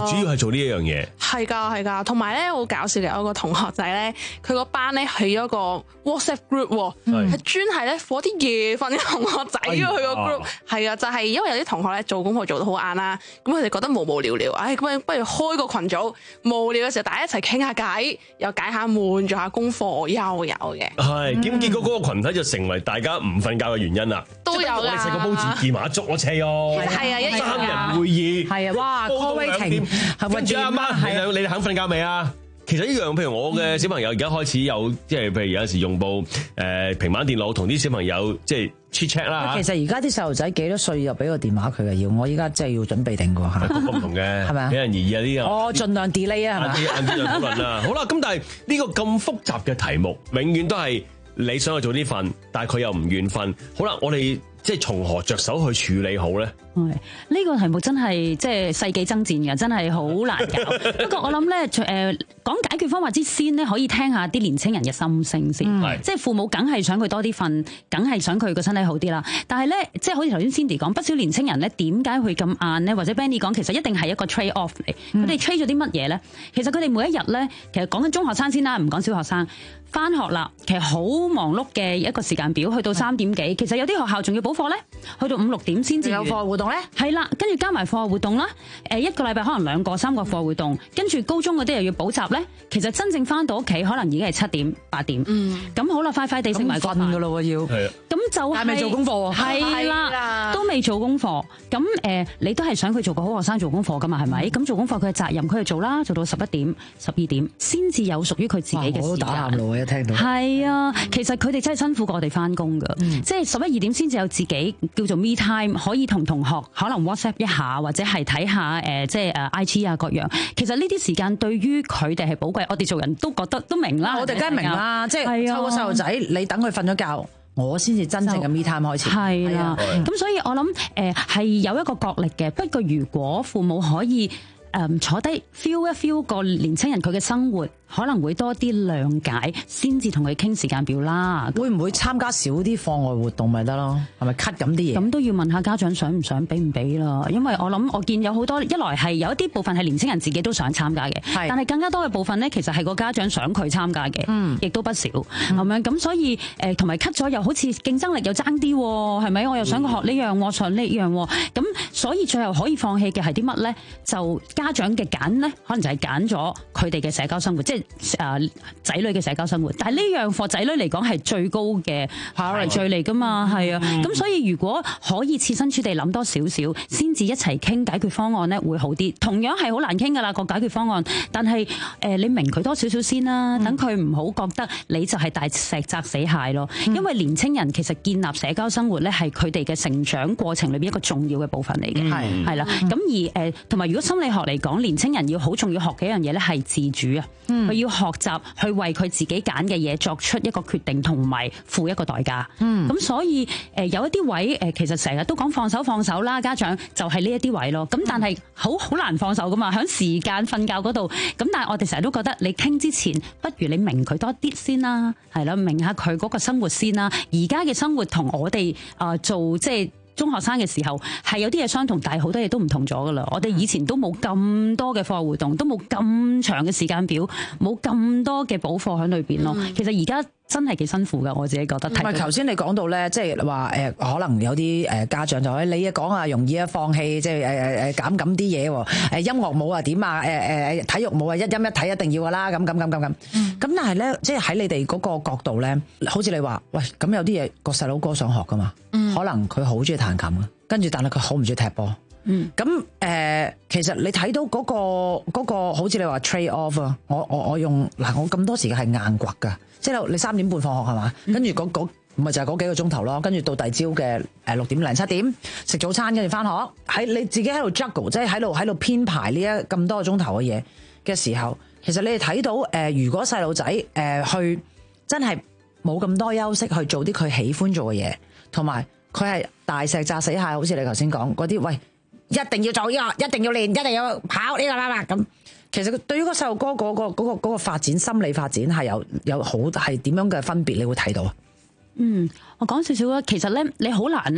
主要係做呢一樣嘢。 係㗎係㗎，同埋咧好搞笑嘅，有個同學仔咧，佢個班咧起咗個 WhatsApp group 喎，係專係咧火啲夜瞓嘅同學仔㗎，佢個 group 係啊，就係因為有啲同學咧做功課做得好晏啦，咁佢哋覺得無無聊聊，唉咁啊不如開個群組，無聊嘅時候大家一齊傾下偈，又解下悶，做下功課又有嘅。 係，咁結果嗰個群體就成為大家唔瞓覺嘅原因啦。 都有㗎。 我哋食個煲字見埋捉我車咯。 係啊，一樣三人會議。 係啊，哇 call waiting 係跟住阿媽，你兩你哋肯瞓覺未啊？其實一樣，譬如我嘅小朋友而家開始有，即係譬如有陣時用部誒平板電腦同啲小朋友即係 chat chat 啦。 其實而家啲細路仔幾多歲就俾個電話佢嘅要，我依家真係要準備定㗎嚇。 個個唔同嘅， 係咪啊？ 因人而異啊呢個。 我盡量 delay 啊，係咪？ 晏啲就討論啦。好啦，咁但係呢個咁複雜嘅題目，永遠都係你想去做啲瞓，但係佢又唔願瞓。好啦，我哋即係從何着手去處理好咧？ 係呢個題目真係即係世紀爭戰嘅，真係好難搞。不過我諗咧，誒講解決方法之先咧，可以聽下啲年青人嘅心聲先。嗯、即係父母梗係想佢多啲瞓，梗係想佢個身體好啲啦。但係咧，即係好似頭先 Cindy 講，不少年青人咧點解會咁晏咧？或者 Benny 講，其實一定係一個 trade off 嚟。佢哋 trade 咗啲乜嘢咧？其實佢哋每一日咧，其實講緊中學生先啦，唔講小學生。翻學啦，其實好忙碌嘅一個時間表，去到三點幾，其實有啲學校仲要補課咧，去到五六點先至有課外活動咧。 係啦，跟住加埋課外活動啦，誒一個禮拜可能兩個、三個課外活動，跟住高中嗰啲又要補習咧。其實真正翻到屋企，可能已經係七點、八點。嗯，咁好啦，快快地食埋瞓㗎咯喎要。係啊。咁就係、是、 未做功課喎。 係啦，都未做功課。咁誒、呃，你都係想佢做個好學生做功課㗎嘛？係咪？咁、嗯、做功課佢嘅責任，佢去做啦，做到十一點、十二點，先至有屬於佢自己嘅時間。我都打喊路啊！一聽到。係啊，其實佢哋真係辛苦過我哋翻工㗎，嗯、即係十一二點先至有自己叫做 me time，可以同同學可能 WhatsApp 一下，或者係睇下誒，即係誒 I G 啊各樣。其實呢啲時間對於佢哋係寶貴，我哋做人都覺得都明啦。我哋梗係明啦，即係湊個細路仔，你等佢瞓咗覺，我先至真正嘅 me time 開始。係啦，咁所以我諗誒係有一個角力嘅。不過如果父母可以誒、呃、坐低 feel 一 feel 個年青人佢嘅生活。可能會多啲諒解，先至同佢傾時間表啦。 會唔會參加少啲課外活動咪得咯？係咪 cut 咁啲嘢？ 咁都要問下家長想唔想，俾唔俾啦。因為我諗我見有好多，一來係有一啲部分係年青人自己都想參加嘅，但係更加多嘅部分咧，其實係個家長想佢參加嘅，嗯，亦都不少咁樣。咁所以誒，同埋 cut 咗又好似競爭力又爭啲，係咪？我又想佢學呢樣，我想呢樣，咁所以最後可以放棄嘅係啲乜咧？就家長嘅揀咧，可能就係揀咗佢哋嘅社交生活，即係。誒仔女嘅社交生活，但係呢樣課仔女嚟講係最高嘅考慮罪嚟㗎嘛，係啊，咁所以如果可以設身處地諗多少少，先至一齊傾解決方案咧，會好啲。同樣係好難傾㗎啦個解決方案，但係誒、呃、你明佢多少少先啦，等佢唔好覺得你就係大石砸死蟹咯。因為年青人其實建立社交生活咧，係佢哋嘅成長過程裏邊一個重要嘅部分嚟嘅，係係啦。咁而誒同埋如果心理學嚟講，年青人要好重要學嘅一樣嘢咧係自主啊，佢、嗯、要學習去為佢自己揀嘅嘢作出一個決定，同埋付一個代價。嗯，咁所以誒有一啲位誒，其實成日都講放手放手啦，家長就係呢一啲位咯。咁但係好好難放手噶嘛，喺時間瞓覺嗰度。咁但係我哋成日都覺得你傾之前，不如你明佢多啲先啦，係啦，明下佢嗰個生活先啦。而家嘅生活同我哋啊做即係。中學生嘅時候係有啲嘢相同，但係好多嘢都唔同咗噶啦。我哋以前都冇咁多嘅課外活動，都冇咁長嘅時間表，冇咁多嘅補課喺裏邊咯。其實而家真係幾辛苦噶，我自己覺得。 唔係頭先你講到咧，即係話誒，可能有啲誒家長就話你啊講啊容易啊放棄，即係誒誒誒減咁啲嘢喎。誒音樂舞啊點啊？誒誒誒體育舞啊一音一體一定要噶啦，咁咁咁咁咁。咁、嗯、但係咧，即係喺你哋嗰個角度咧，好似你話喂，咁有啲嘢個細佬哥想學噶嘛？嗯、可能佢好中意彈琴啊，跟住但係佢好唔中意踢波。嗯，咁誒、呃，其實你睇到嗰、嗰個嗰、嗰個好似你話 trade off 啊，我我我用嗱，我咁多時間係硬掘噶，即係你三點半放學係嘛，跟住嗰嗰咪就係嗰幾個鐘頭咯，跟住到第二朝嘅誒六點零七點食早餐，跟住翻學，喺你自己喺度 juggle，即係喺度喺度編排呢一咁多個鐘頭嘅嘢嘅時候，其實你哋睇到誒、呃，如果細路仔誒去真係冇咁多休息去做啲佢喜歡做嘅嘢，同埋佢係大石砸死蟹，好似你頭先講嗰啲，喂。一定要做呢個，一定要練，一定要跑呢個啦啦咁。其實對於個細路哥嗰個嗰個嗰個發展，心理發展係有有好係點樣嘅分別？你會睇到啊？ 嗯，我講少少啦。其實咧，你好難咧。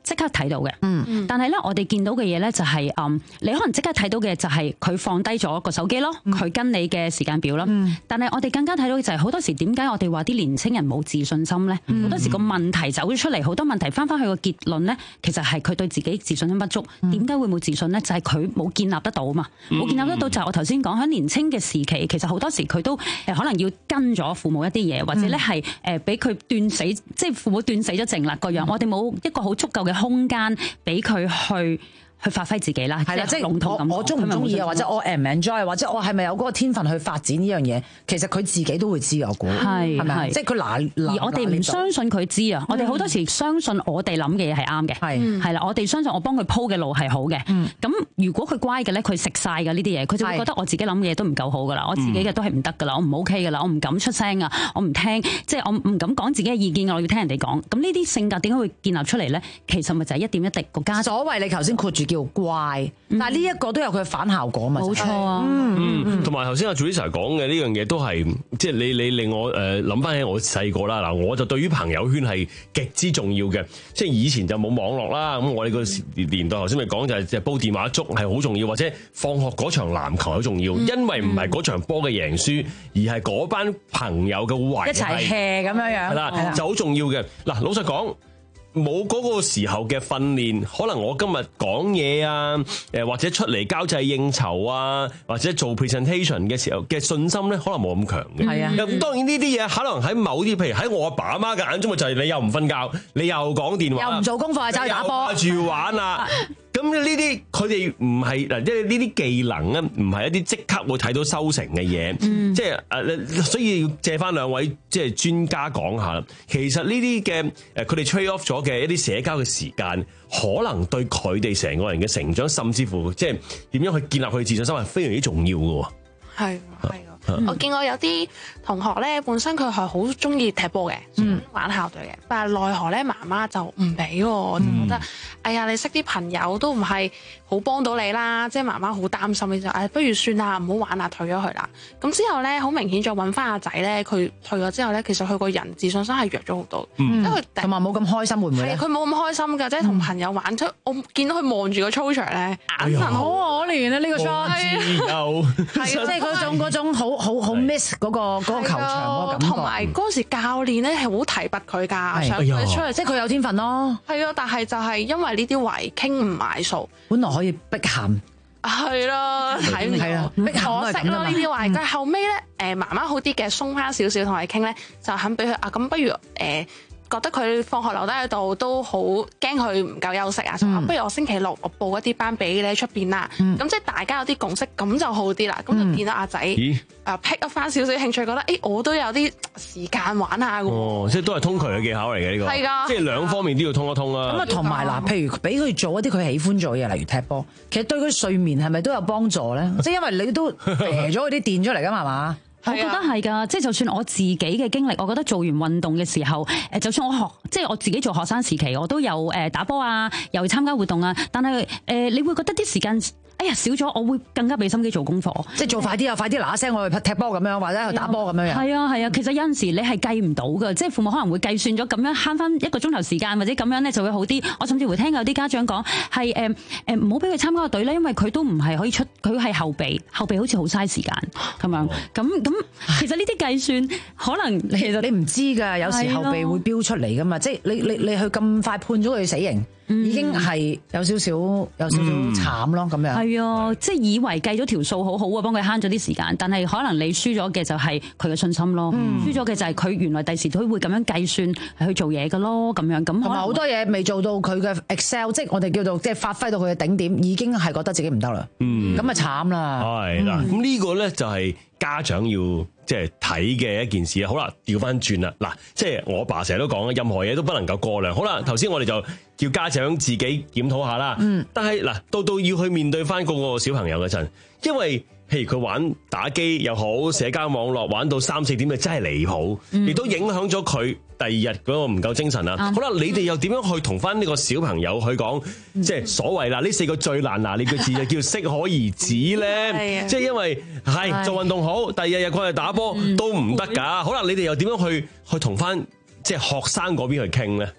即刻睇到嘅。 嗯， 但係咧，我哋見到嘅嘢咧就係、嗯，你可能即刻睇到嘅就係佢放低咗個手機咯，佢、嗯、跟你嘅時間表啦。嗯、但係我哋更加睇到嘅就係好多時點解我哋話啲年青人冇自信心咧？好、嗯、多時個問題走咗出嚟，好多問題翻翻去個結論咧，其實係佢對自己自信心不足。點解會冇自信咧？就係佢冇建立得到嘛，冇、嗯、建立得到就係我頭先講喺年青嘅時期，其實好多時佢都誒可能要跟咗父母一啲嘢，或者咧係誒俾佢斷死，即係父母斷死咗靜啦個樣，我哋冇一個好足夠嘅空間俾佢去去發揮自己啦，係啦，即係籠統咁。 我中唔中意啊，或者我 am enjoy，或者我係咪有嗰個天分去發展呢樣嘢？其實佢自己都會知我估係係咪？即係佢拿而我哋唔相信佢知啊！我哋好多時相信我哋諗嘅嘢係啱嘅，係係啦，我哋相信我幫佢鋪嘅路係好嘅。咁如果佢乖嘅咧，佢食晒嘅呢啲嘢，佢就會覺得我自己諗嘅嘢都唔夠好噶啦，我自己嘅都係唔得噶啦，我唔 OK 噶啦，我唔敢出聲啊，我唔聽，即係我唔敢講自己嘅意見，我要聽人哋講。咁呢啲性格點解會建立出嚟咧？其實咪就係一點一滴個家。所謂你頭先括住叫乖，但係呢一個都有佢反效果嘛。冇錯啊， 嗯，同埋頭先阿 Teresa 講嘅呢樣嘢都係，即係你你令我誒諗翻起我細個啦。嗱，我就對於朋友圈係極之重要嘅，即係以前就冇網絡啦。咁我哋個年代頭先咪講就係即係煲電話粥係好重要，或者放學嗰場籃球好重要，嗯、因為唔係嗰場波嘅贏輸，而係嗰班朋友嘅維繫， 一齊 hea 咁樣樣， 係啦，就好重要嘅。嗱，老實講。冇嗰個時候嘅訓練，可能我今日講嘢啊，誒或者出嚟交際應酬啊，或者做 presentation 嘅時候嘅信心咧，可能冇咁強嘅。係啊，咁當然呢啲嘢可能喺某啲，譬如喺我阿爸阿媽嘅眼中，就係你又唔瞓覺，你又講電話， 又唔做功課，走去打波， 掛住玩啊。咁呢啲佢哋唔係嗱，即係呢啲技能咧，唔係一啲即刻會睇到收成嘅嘢，嗯、即係誒，所以要借翻兩位即係專家講下啦。其實呢啲嘅誒，佢哋 trade off 咗嘅一啲社交嘅時間，可能對佢哋成個人嘅成長，甚至乎即係點樣去建立佢嘅自信心，係非常之重要嘅。係係。 我見過有啲同學咧，本身佢係好中意踢波嘅，嗯、玩校隊嘅，但係奈何咧媽媽就唔俾，我就覺得，嗯、哎呀，你識啲朋友都唔係好幫到你啦，即係媽媽好擔心你就，哎，不如算啦，唔好玩啦，退咗佢啦。咁之後咧，好明顯再揾翻阿仔咧，佢退咗之後咧，其實佢個人自信心係弱咗好多， 嗯、因為同埋冇咁開心，會唔會？係佢冇咁開心㗎，即係同朋友玩出，我見到佢望住個操場咧，眼神好可憐啊！呢個 shot 係即係嗰種嗰種好。好好 miss 嗰個嗰個球場嗰個感覺， 同埋嗰陣時教練咧係好提拔佢㗎，想佢出嚟， 即係佢有天分咯。 係啊，但係就係因為呢啲位傾唔埋數， 本來可以逼咸， 係咯，睇唔到，逼咸可惜咯呢啲位。但係後尾咧，誒媽媽好啲嘅，鬆翻少少同佢傾咧，就肯俾佢啊，咁不如誒。覺得佢放學留低喺度都好驚佢唔夠休息啊！嗯、不如我星期六我報一啲班俾你喺出邊啦。咁、嗯、即係大家有啲共識，咁就好啲啦。咁、嗯、就見到阿仔誒 pick up 翻少少興趣，覺得誒、欸、我都有啲時間玩下㗎。 哦，即係都係通渠嘅技巧嚟嘅呢個。係㗎，即係兩方面都要通一通啦。 咁啊，同埋嗱，譬如俾佢做一啲佢喜歡做嘅嘢，例如踢波，其實對佢睡眠係咪都有幫助咧？即係因為你都射咗嗰啲電出嚟㗎嘛，係嘛？ 我覺得係㗎，即係就算我自己嘅經歷，我覺得做完運動嘅時候，誒，就算我學，即係我自己做學生時期，我都有誒打波啊，又參加活動啊，但係誒，你會覺得啲時間，哎呀少咗，我會更加俾心機做功課， 即係做快啲啊，快啲嗱一聲我去踢波咁樣，或者去打波咁樣。 係啊係啊，其實有陣時你係計唔到㗎，即係父母可能會計算咗咁樣慳翻一個鐘頭時間，或者咁樣咧就會好啲。我甚至乎聽有啲家長講係誒誒唔好俾佢參加個隊咧，因為佢都唔係可以出，佢係後備，後備好似好嘥時間咁樣。咁咁其實呢啲計算可能其實你唔知㗎，有時後備會標出嚟㗎嘛，即係你你你去咁快判咗佢死刑。已經係有少少有少少慘咯，咁樣係啊，即係以為計咗條數好好啊，幫佢慳咗啲時間，但係可能你輸咗嘅就係佢嘅信心咯，嗯、輸咗嘅就係佢原來第時都會咁樣計算去做嘢㗎咯，咁樣咁同埋好多嘢未做到佢嘅 Excel， 即係我哋叫做即係發揮到佢嘅頂點，已經係覺得自己唔得啦，咁咪慘啦。 係嗱，咁呢個咧就係家長要即係睇嘅一件事啊。好啦，調翻轉啦，嗱，即係我爸成日都講，任何嘢都不能夠過量。好啦，頭先我哋就叫家長自己檢討下啦。嗯，但係嗱，到到要去面對翻嗰個小朋友嗰陣，因為譬如佢玩打機又好，社交網絡玩到三四點，就真係離譜，亦都影響咗佢第二日嗰個唔夠精神啊。嗯、好啦，你哋又點樣去同翻呢個小朋友去講，嗯、即係所謂啦，呢四個最難拿捏嘅字就叫適可而止咧。即係因為係做運動好，第二日佢去打波都唔得㗎。好啦，你哋又點樣去去同翻即係學生嗰邊去傾咧？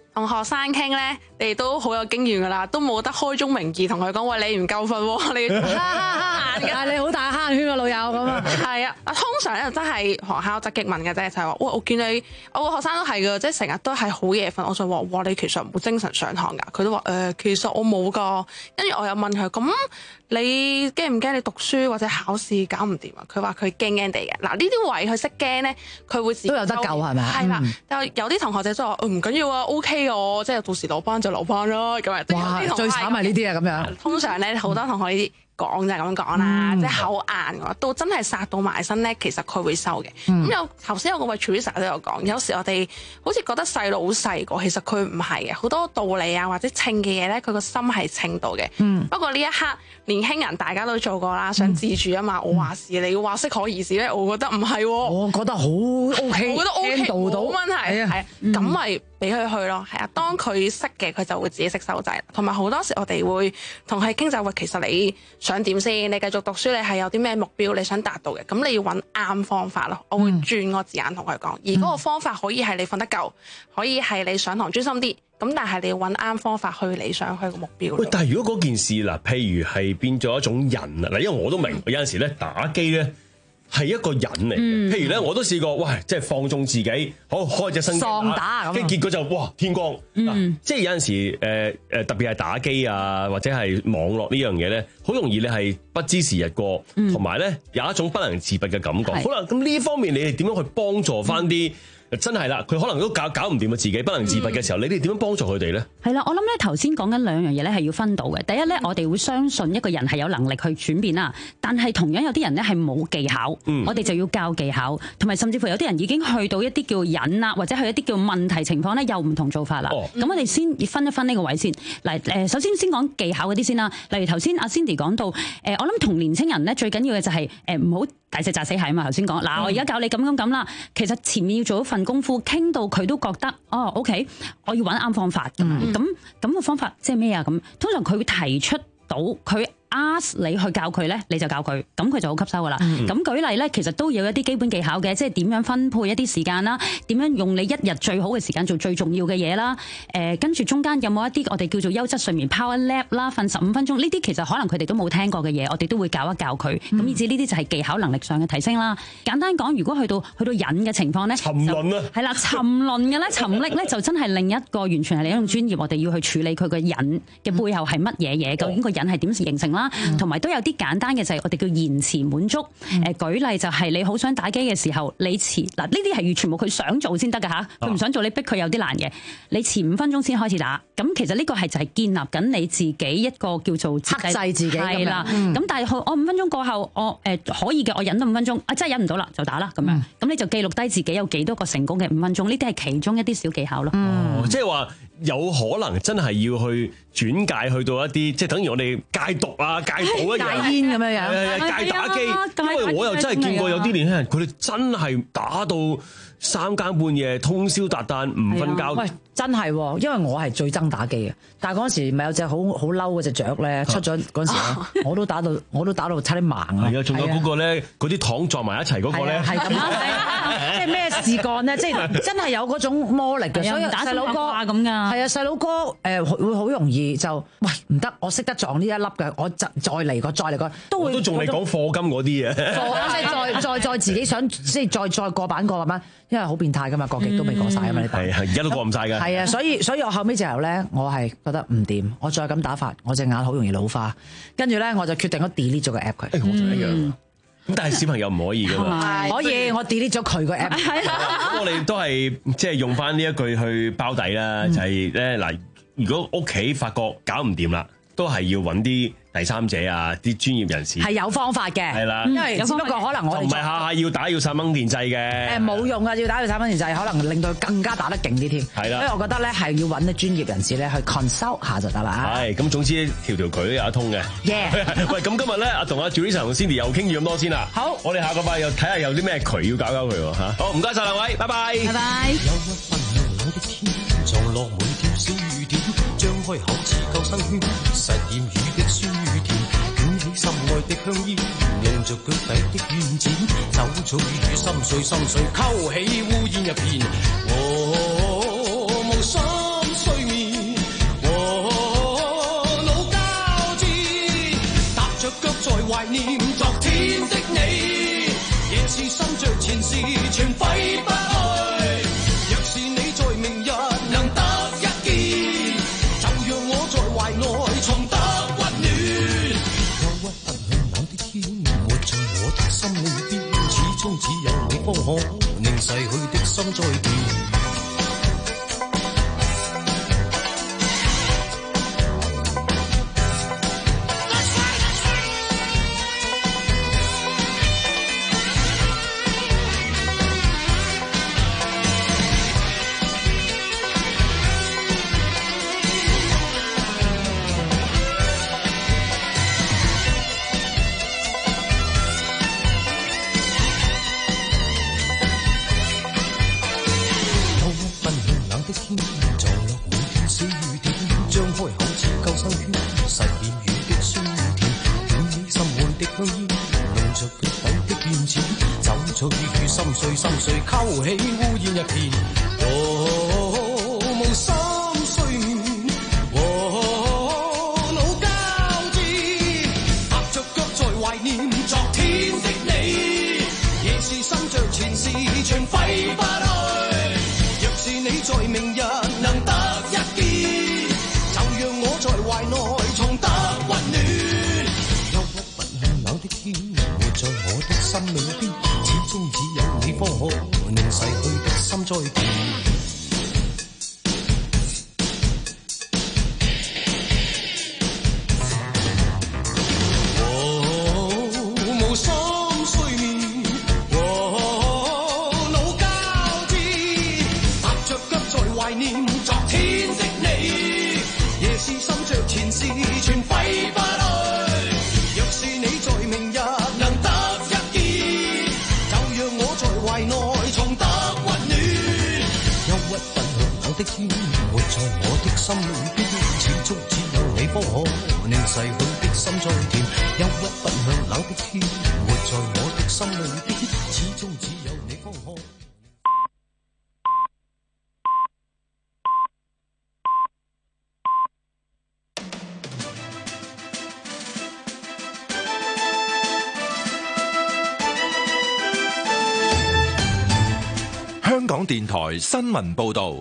同學生傾咧，你哋都好有經驗噶啦，都冇得開宗明義同佢講話你唔夠瞓喎，你但係你好大坑圈個老友咁啊。 係啊，通常咧真係學校側擊問嘅啫，就係話，喂，我見你，我個學生都係噶，即係成日都係好夜瞓，我就話，哇，你其實冇精神上堂㗎，佢都話，誒、呃，其實我冇㗎，跟住我又問佢，咁你驚唔驚你讀書或者考試搞唔掂啊？佢話佢驚驚地嘅，嗱呢啲位佢識驚咧，佢會自己都有得救係咪？ 係啦，但係有啲同學仔就話，唔緊要啊 ，OK 啊，我即係到時留班就留班啦，咁啊， 哇，最慘係呢啲啊，咁樣。 通常咧好多同學呢啲。講就係咁講啦， 嗯、 即係口硬嘅，到真係殺到埋身咧，其實佢會收嘅。咁、 嗯、 有頭先有個位 Teresa 都有講，有時我哋好似覺得細路好細個，其實佢唔係嘅，好多道理啊或者稱嘅嘢咧，佢個心係稱到嘅。 嗯、 不過呢一刻年輕人大家都做過啦，想自主啊嘛，嗯、我話事你話適可而止咧，我覺得唔係喎。 我覺得好 OK， 我覺得 OK 冇問題，係啊，咁咪俾佢去咯。係啊，當佢識嘅，佢就會自己識收掣。同埋好多時我哋會同佢傾就話，其實你想點先？你繼續讀書，你係有啲咩目標你想達到嘅？咁你要揾啱方法咯。我會轉個字眼同佢講，而嗰個方法可以係你瞓得夠，可以係你上堂專心啲。咁但係你要揾啱方法去你想去個目標。 喂，但係如果嗰件事嗱，譬如係變咗一種人啊，嗱，因為我都明，有陣時咧打機咧係一個人嚟嘅。嗯、譬如咧，我都試過，喂，即係放縱自己，好開隻身機喪打， 跟住結果就哇天光。嗯啊、即係有陣時誒誒、呃，特別係打機啊，或者係網絡呢樣嘢咧，好容易你係不知時日過，同埋咧有一種不能自拔嘅感覺。是好啦，咁呢方面你哋點樣去幫助翻啲？嗯真係啦，佢可能都搞搞唔掂啊，自己不能自拔嘅時候，嗯、你哋點樣幫助佢哋咧？ 係啦，我諗咧頭先講緊兩樣嘢咧係要分到嘅。第一咧，我哋會相信一個人係有能力去轉變啦，但係同樣有啲人咧係冇技巧，嗯、我哋就要教技巧，同埋甚至乎有啲人已經去到一啲叫癮啦，或者去一啲叫問題情況咧，又唔同做法啦。咁、哦、我哋先分一分呢個位先。嗱，誒，首先先講技巧嗰啲先啦。例如頭先阿 Cindy 講到，誒，我諗同年青人咧最緊要嘅就係誒唔好大石砸死蟹啊嘛。頭先講嗱，我而家教你咁咁咁啦，其實前面要做一份功夫，傾到佢都覺得哦 OK， 我要揾啱方法咁樣，咁咁個方法即係咩啊？咁通常佢會提出到佢 ask 你去教佢咧，你就教佢，咁佢就好吸收噶啦。咁、嗯、舉例咧，其實都有一啲基本技巧嘅，即係點樣分配一啲時間啦，點樣用你一日最好嘅時間做最重要嘅嘢啦。誒、呃，跟住中間有冇一啲我哋叫做優質睡眠 power nap 啦，瞓十五分鐘，呢啲其實可能佢哋都冇聽過嘅嘢，我哋都會教一教佢。咁、嗯、以至呢啲就係技巧能力上嘅提升啦。簡單講，如果去到去到癮嘅情況咧， 沉淪啊， 係啦，沉淪嘅咧，沉溺咧就真係另一個完全係另一種專業，我哋要去處理佢個癮嘅背後係乜嘢嘢，究竟個癮係點形成啦，同埋、嗯、都有啲簡單嘅就係我哋叫延遲滿足。誒、嗯、舉例就係你好想打機嘅時候，你遲嗱呢啲係全部佢想做先得㗎吓，佢唔想做你逼佢有啲難嘅。你遲五分鐘先開始打，咁其實呢個係就係建立緊你自己一個叫做克制自己係啦。咁、嗯、但係我五分鐘過後，我誒、呃、可以嘅，我忍到五分鐘，啊真係忍唔到啦就打啦咁樣。咁、嗯、你就記錄低自己有幾多個成功嘅五分鐘，呢啲係其中一啲小技巧咯。 嗯、即係話有可能真係要去轉介去到一啲，即係等於我哋戒毒啊、戒賭一樣、 戒煙咁樣樣、 戒打機。因為我又真係見過有啲年輕人，佢哋真係打到三更半夜，通宵達旦唔瞓覺。 喂，真係，因為我係最憎打機嘅。但係嗰時咪有隻好好嬲嗰隻雀咧出咗嗰時咧，我都打到我都打到差啲盲啊！ 係啊，仲有嗰個咧，嗰啲糖撞埋一齊嗰個咧， 係咁啊！即係咩事幹咧？即係真係有嗰種魔力嘅。所以細佬哥咁㗎。係啊，細佬哥誒會好容易就喂唔得，我識得撞呢一粒嘅，我就再嚟個再嚟個，都會都仲未講課金嗰啲嘢。 課即係再再再自己想即係再再過版過咁樣，因為好變態㗎嘛，過極都未過晒啊嘛，你係係而家都過唔晒㗎。 係啊，所以所以我後尾就後咧，我係覺得唔掂，我再咁打法，我隻眼好容易老花，跟住咧我就決定咗 delete 咗個 app 佢。 誒，我同一樣。咁但係小朋友唔可以㗎嘛？ 可以，我 delete 咗佢個 app。 咁我哋都係即係用翻呢一句去包底啦，就係咧嗱，如果屋企發覺搞唔掂啦，都係要揾啲第三者啊，啲專業人士係有方法嘅， 係啦， 因為只不過可能我哋唔係下下要打要十蚊電掣嘅， 誒冇用啊，要打要十蚊電掣，可能令到佢更加打得勁啲添，係啦，所以我覺得咧係要揾啲專業人士咧去 consult 下就得啦。 係，咁總之條條渠都有得通嘅。 Yeah， 喂，咁今日咧阿同阿 Teresa 同 Cindy 又傾住咁多先啦。好，我哋下個拜又睇下有啲咩渠要搞搞佢喎嚇。好，唔該晒兩位，拜拜。 拜拜。 有一份亮的天，藏落滿條小雨點，張開口似救生圈，實驗雨的酸與甜，捲起心愛的香煙，用着腳底的軟剪，走草與心碎心碎，勾起烏煙一片，我無心。 懷念昨天的你，夜是心着前事全揮不去。若是你在明日能得一見，就讓我在懷內重得溫暖。憂鬱不向冷的天，活在我的心裏邊，始終只有你方可令逝去的心再見。心碎心碎，勾起烏煙一片。哦，無心睡眠，哦，腦交織，踏着腳在懷念昨天的你。夜是心着前事全揮不去。若是你在明日能得一見，就讓我在懷內重得溫暖。憂鬱不向冷的天，活在我的心裏邊。始終只有你方可令逝去的心再見。哦，無心睡眠，哦，腦交織，踏着腳在懷念昨天的你。夜是心着前事全揮不去。若是你在明日能得懷內重得溫暖，憂鬱不向冷的天，活在我的心裏邊，始終只有你方可令逝去的心再甜。憂鬱不向冷的天，活在我的心裏邊，始終只有你方可。 香港電台新聞報道，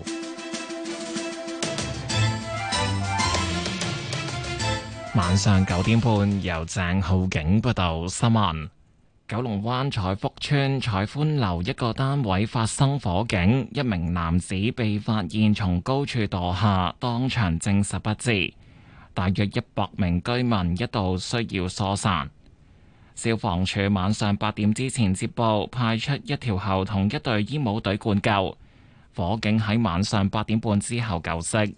晚上九點半由鄭浩景報道新聞。九龍灣彩福邨彩歡樓一個單位發生火警，一名男子被發現從高處墮下，當場證實不治。大約一百名居民一度需要疏散。消防處晚上八點之前接報，派出一條喉同一隊醫務隊灌救。火警喺晚上八點半之後救熄。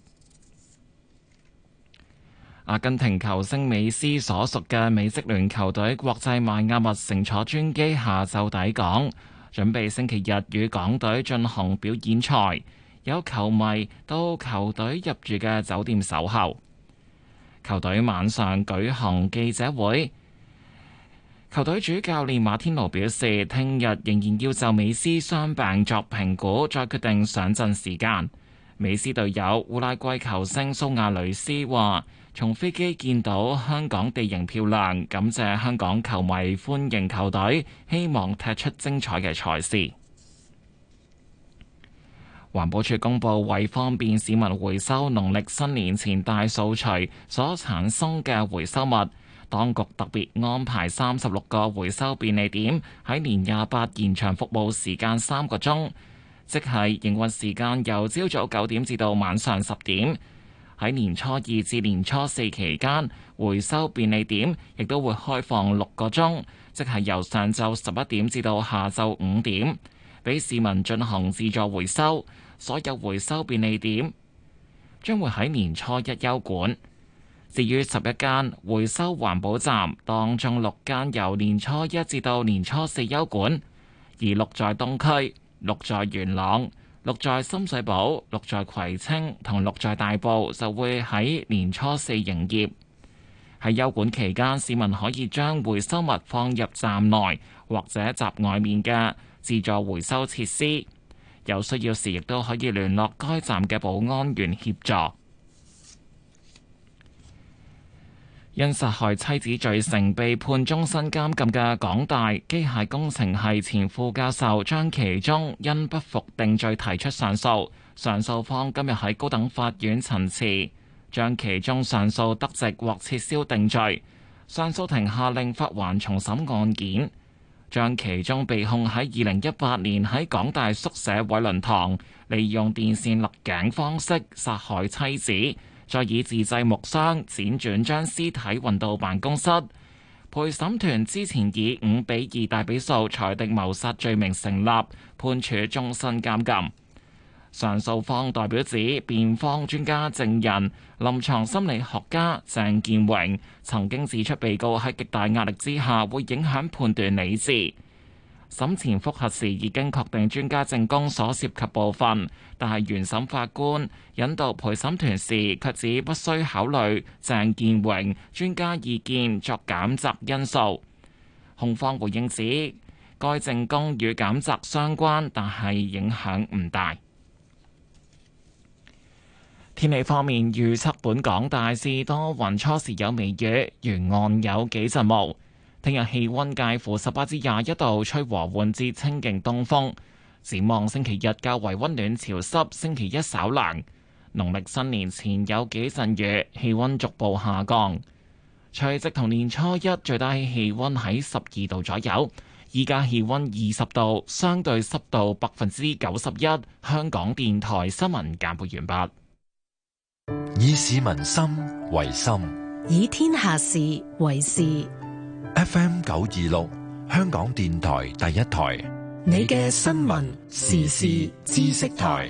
阿根廷球星美斯所屬嘅美職聯球隊國際邁阿密乘坐專機下晝抵港，準備星期日與港隊進行表演賽。有球迷到球隊入住嘅酒店守候。球隊晚上舉行記者會。球隊主教練馬天奴表示，聽日仍然要就美斯傷病作評估，再決定上陣時間。美斯隊友烏拉圭球星蘇亞雷斯話，從飛機見到香港地形漂亮，感謝香港球迷歡迎球隊，希望踢出精彩嘅賽事。環保署公佈，為方便市民回收農曆新年前大掃除所產生嘅回收物，當局特別安排三十六個回收便利點，喺年廿八延長服務時間三個鐘，即係營運時間由朝早九點至到晚上十點。喺年初二至年初四期間，回收便利點亦都會開放六個鐘，即係由上晝十一點至到下晝五點，俾市民進行自助回收。所有回收便利點將會喺年初一休館。至於十一間回收環保站，當中六間由年初一至到年初四休館，而六在東區、六在元朗、六在深水埗、六在葵青同六在大埔就會喺年初四營業。喺休館期間，市民可以將回收物放入站內或者閘外面嘅自助回收設施，有需要時亦都可以聯絡該站嘅保安員協助。 因殺害妻子罪成被判終身監禁嘅港大機械工程系前副教授張其中因不服定罪提出上訴，上訴方今日喺高等法院陳詞，張其中上訴得直獲撤銷定罪，上訴庭下令發還重審案件。張其中被控喺二零一八年喺港大宿舍偉倫堂利用電線勒頸方式殺害妻子，再以自製木箱輾轉將屍體運到辦公室。陪審團之前以五比二大比數裁定謀殺罪名成立，判處終身監禁。上訴方代表指，辯方專家證人、臨床心理學家鄭健榮曾經指出，被告喺極大壓力之下會影響判斷理智。審前覆核時已經確定專家證供所涉及部分，但係原審法官引導陪審團時卻指不需考慮鄭健榮專家意見作減責因素。控方回應指，該證供與減責相關，但係影響唔大。天氣方面預測，本港大致多雲，初時有微雨，沿岸有幾陣霧。聽日氣溫介乎十八至廿一度，吹和緩至清勁東風。展望星期日較為溫暖潮濕，星期一稍涼。農曆新年前有幾陣雨，氣溫逐步下降。除夕同年初一最低氣溫喺十二度左右，依家氣溫二十度，相對濕度百分之九十一。香港電台新聞簡報完畢。 以市民心為心， 以天下事為事。 F M 九二六，香港電台第一台， 你嘅新聞時事知識台。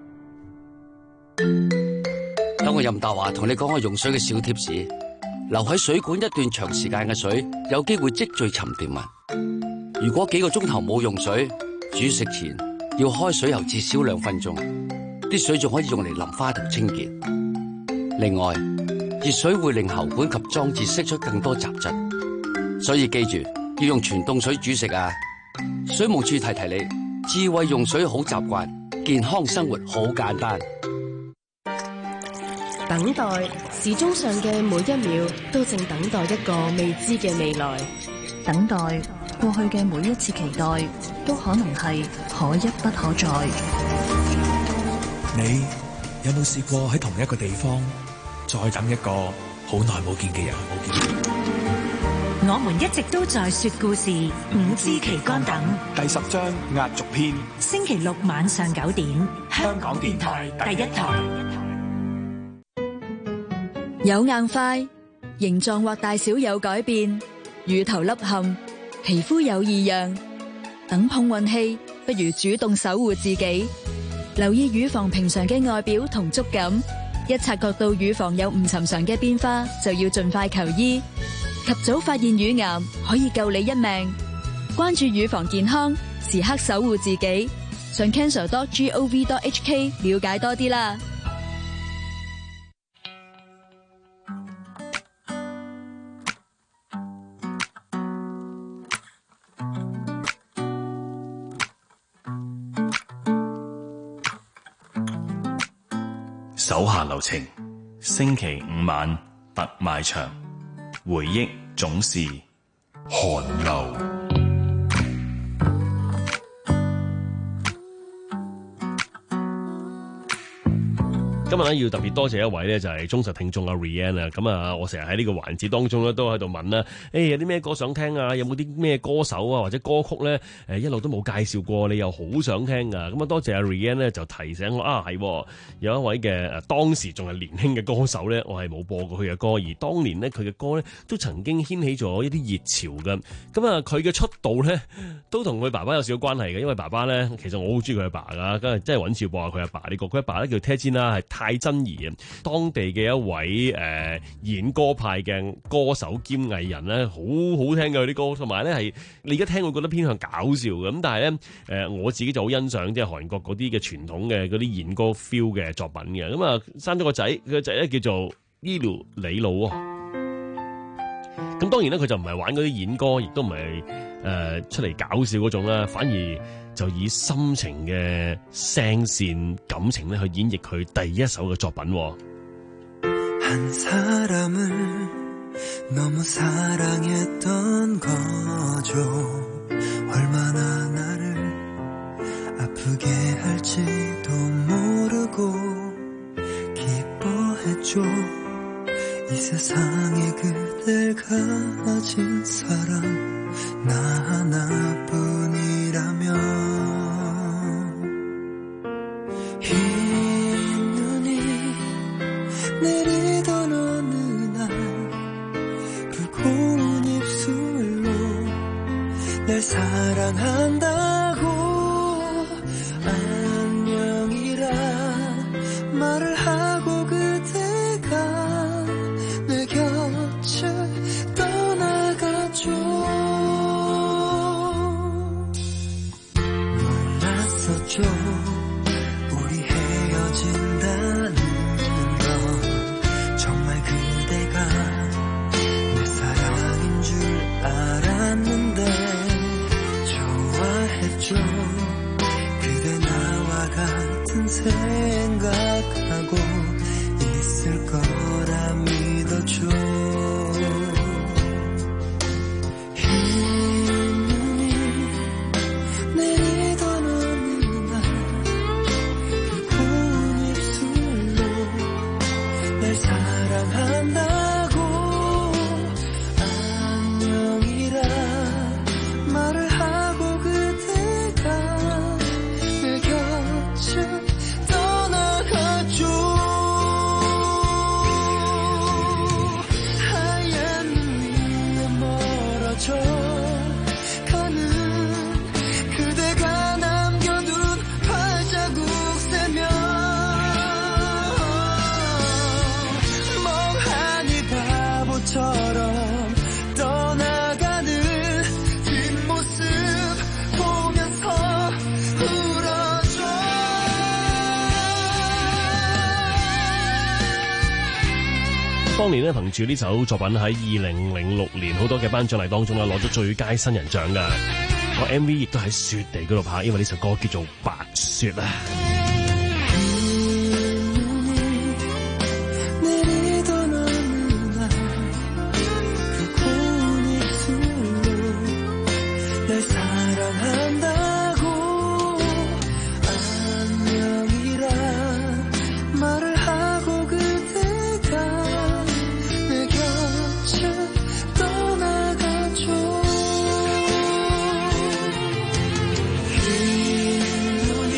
等我任達華同你講個用水嘅小貼士：留喺水管一段長時間嘅水，有機會積聚沉澱物。如果幾個鐘頭冇用水，煮食前要開水喉至少兩分鐘，啲水仲可以用嚟淋花同清潔。另外，熱水會令喉管及裝置釋出更多雜質，所以記住要用全凍水煮食啊！水務署提提你，智慧用水好習慣，健康生活好簡單。 等待時鐘上嘅每一秒，都正等待一個未知嘅未來。 等待過去嘅每一次期待，都可能係可一不可再。 你有冇試過喺同一個地方再等一個好耐冇見嘅人？冇見。 我們一直都在說故事，五枝旗杆等第十章壓軸篇， 星期六晚上九點，香港電台第一台。 有硬塊，形狀或大小有改變，乳頭凹陷，皮膚有異樣，等碰運氣，不如主動守護自己。留意乳房平常嘅外表同觸感，一察覺到乳房有唔尋常嘅變化，就要盡快求醫。及早發現乳癌，可以救你一命。關注乳房健康，時刻守護自己。上 cancer dot gov dot h k 了解多啲啦。 手下留情，星期五晚特賣場，回憶總是寒流。 今日咧要特別多謝一位咧，就係忠實聽眾阿 Rianne 啊！咁啊，我成日喺呢個環節當中咧，都喺度問啦，誒有啲咩歌想聽啊？有冇啲咩歌手啊或者歌曲咧？誒一路都冇介紹過，你又好想聽啊！咁啊，多謝阿 Rianne 咧，就提醒我啊，係有一位嘅誒當時仲係年輕嘅歌手咧，我係冇播過佢嘅歌，而當年咧佢嘅歌咧都曾經掀起咗一啲熱潮嘅。咁啊，佢嘅出道咧都同佢爸爸有少少關係嘅，因為爸爸咧其實我好中意佢阿爸噶，咁啊真係揾次播下佢阿爸呢個，佢阿爸咧叫 Ted 啦，係太真兒啊，當地嘅一位誒、呃、演歌派嘅歌手兼藝人咧，好好聽嘅佢啲歌，同埋咧係你而家聽會覺得偏向搞笑嘅，咁但係咧誒我自己就好欣賞即係韓國嗰啲嘅傳統嘅嗰啲演歌 feel 嘅作品嘅，咁啊生咗個仔，佢個仔咧叫做伊魯里魯啊，咁當然咧佢就唔係玩嗰啲演歌，亦都唔係誒出嚟搞笑嗰種啦，反而就以深情嘅聲線感情咧去演繹佢第一首嘅作品。 한 사람을 너무 사랑했던 거죠. 얼마나 나를 아프게 할지도 모르고 기뻐했죠. 이 세상에 그댈 가진 사람 나 하나뿐이라면 흰 눈이 내리던 어느 날 붉은 입술로 날 사랑한다고 안녕이라 말을 하고 그대가 내 곁을 떠나가죠. 몰랐었죠 우리 헤어진다는 건 정말 그대가 내 사랑인 줄 알았는데 좋아했죠. 그대 나와 같은 생각하고 있을 거라 믿었죠. 흰 눈이 내리던 어느 날 붉은 입술로 날 사랑한다고 안녕이라 말을 하고 그대가 내 곁을 떠나갔죠. 하얀 눈 위에 멀어져 가는 그대가 남겨둔 발자국 세면 멍하니 바보처럼 떠나가는 뒷모습 보면서 울어줘. 當年咧憑住呢首作品喺二零零六年好多嘅頒獎禮當中咧攞咗最佳新人獎㗎。個 M V 亦都喺雪地嗰度拍，因為呢首歌叫做《白雪》啊。 내리던 어느 날 그 고운 입술로 날 사랑한다고 안녕이라 말을 하고 그대가 내 곁을 떠나가죠. 흰 눈이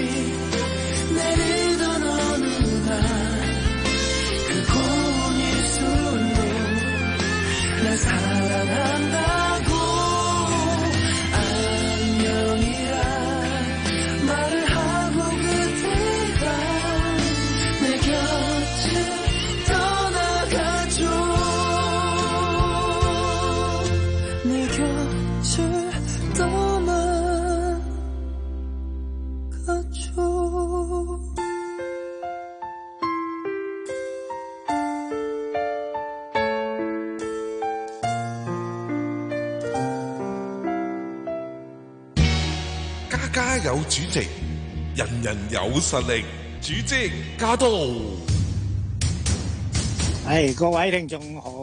내리던 어느 날 그 고운 입술로 날 사랑한다고 안녕이라 말을 하고 그대가 내 곁을 떠나가죠. 내 곁을 떠나가죠. 家家有主席，人人有實力。主席駕到！ 係各位聽眾好，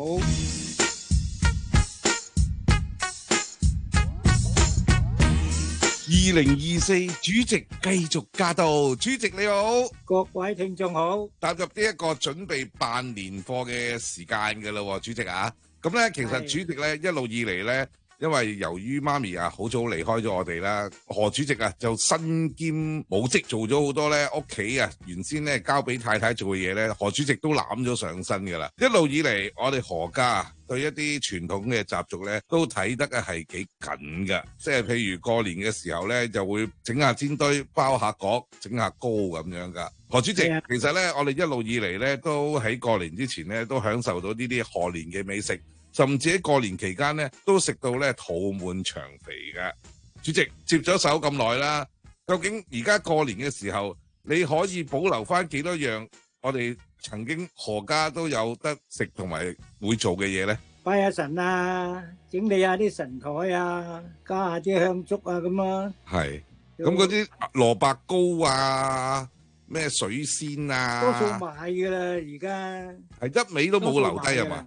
二零二四主席繼續駕到，主席你好， 各位聽眾好。 踏入呢一個準備辦年貨嘅時間㗎啦喎，主席啊，咁咧其實主席咧一路以嚟咧。因為由於媽咪啊好早離開咗我哋啦，何主席啊就身兼母職，做咗好多咧屋企啊原先咧交俾太太做嘅嘢咧，何主席都攬咗上身㗎啦。一路以嚟，我哋何家對一啲傳統嘅習俗咧都睇得係幾緊㗎，即係譬如過年嘅時候咧就會整下煎堆、包下角、整下糕咁樣㗎。何主席，其實咧我哋一路以嚟咧都喺過年之前咧都享受到呢啲賀年嘅美食。甚至喺過年期間咧，都食到咧肚滿腸肥嘅。主席接咗手咁耐啦，究竟而家過年嘅時候，你可以保留翻幾多樣我哋曾經何家都有得食同埋會做嘅嘢咧？ 拜下神啊，整理下啲神台啊，加下啲香燭啊咁啊。係， 咁嗰啲蘿蔔糕啊，咩水仙啊， 多數買㗎啦，而家係一味都冇留低啊嘛。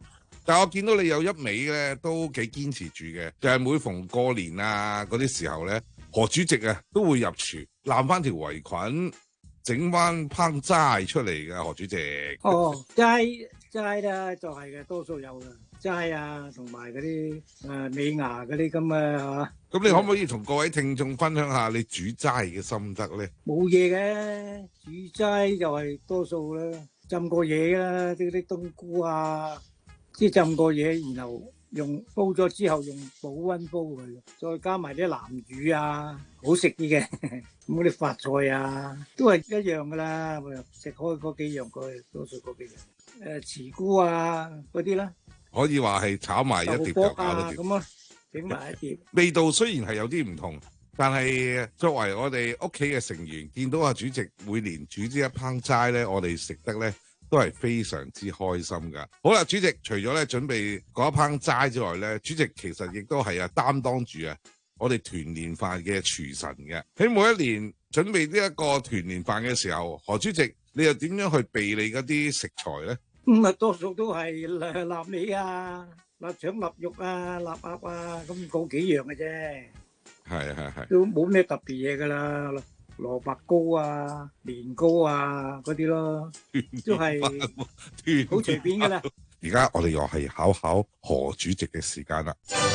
但係我見到你有一味咧都幾堅持住嘅，就係、是、每逢過年啊嗰啲時候咧，何主席啊都會入廚攬翻條圍裙，整翻烹齋出嚟嘅。何主席， 哦，齋齋咧就係嘅，多數有嘅齋啊，同埋嗰啲誒美牙嗰啲咁嘅嚇。 咁你可唔可以同各位聽眾分享下你煮齋嘅心得咧？ 冇嘢嘅，煮齋就係多數啦，浸過嘢啦，啲啲冬菇啊，即係浸過嘢，然後用煲咗之後用保溫煲佢，再加埋啲南乳啊，好食啲嘅。咁嗰啲發菜啊，都係一樣噶啦，食開嗰幾樣佢，多數嗰幾樣。誒，茨菇啊嗰啲啦， 可以話係炒埋一碟就搞得掂。 咁啊，整埋一碟。 味道雖然係有啲唔同，但係作為我哋屋企嘅成員，見到阿主席每年煮呢一烹齋咧，我哋食得咧都係非常之開心噶。好啦，主席除咗咧準備嗰一烹齋之外咧，主席其實亦都係啊擔當住啊我哋團年飯嘅廚神嘅。喺每一年準備呢一個團年飯嘅時候，何主席你又點樣去備你嗰啲食材咧？ 咁啊，多數都係臘臘味啊、臘腸、臘肉啊、臘鴨啊，咁嗰幾樣嘅啫。 係係係， 都冇咩特別嘢噶啦，蘿蔔糕啊、年糕啊嗰啲咯，都係好隨便噶啦。 而家我哋又係考考何主席嘅時間啦。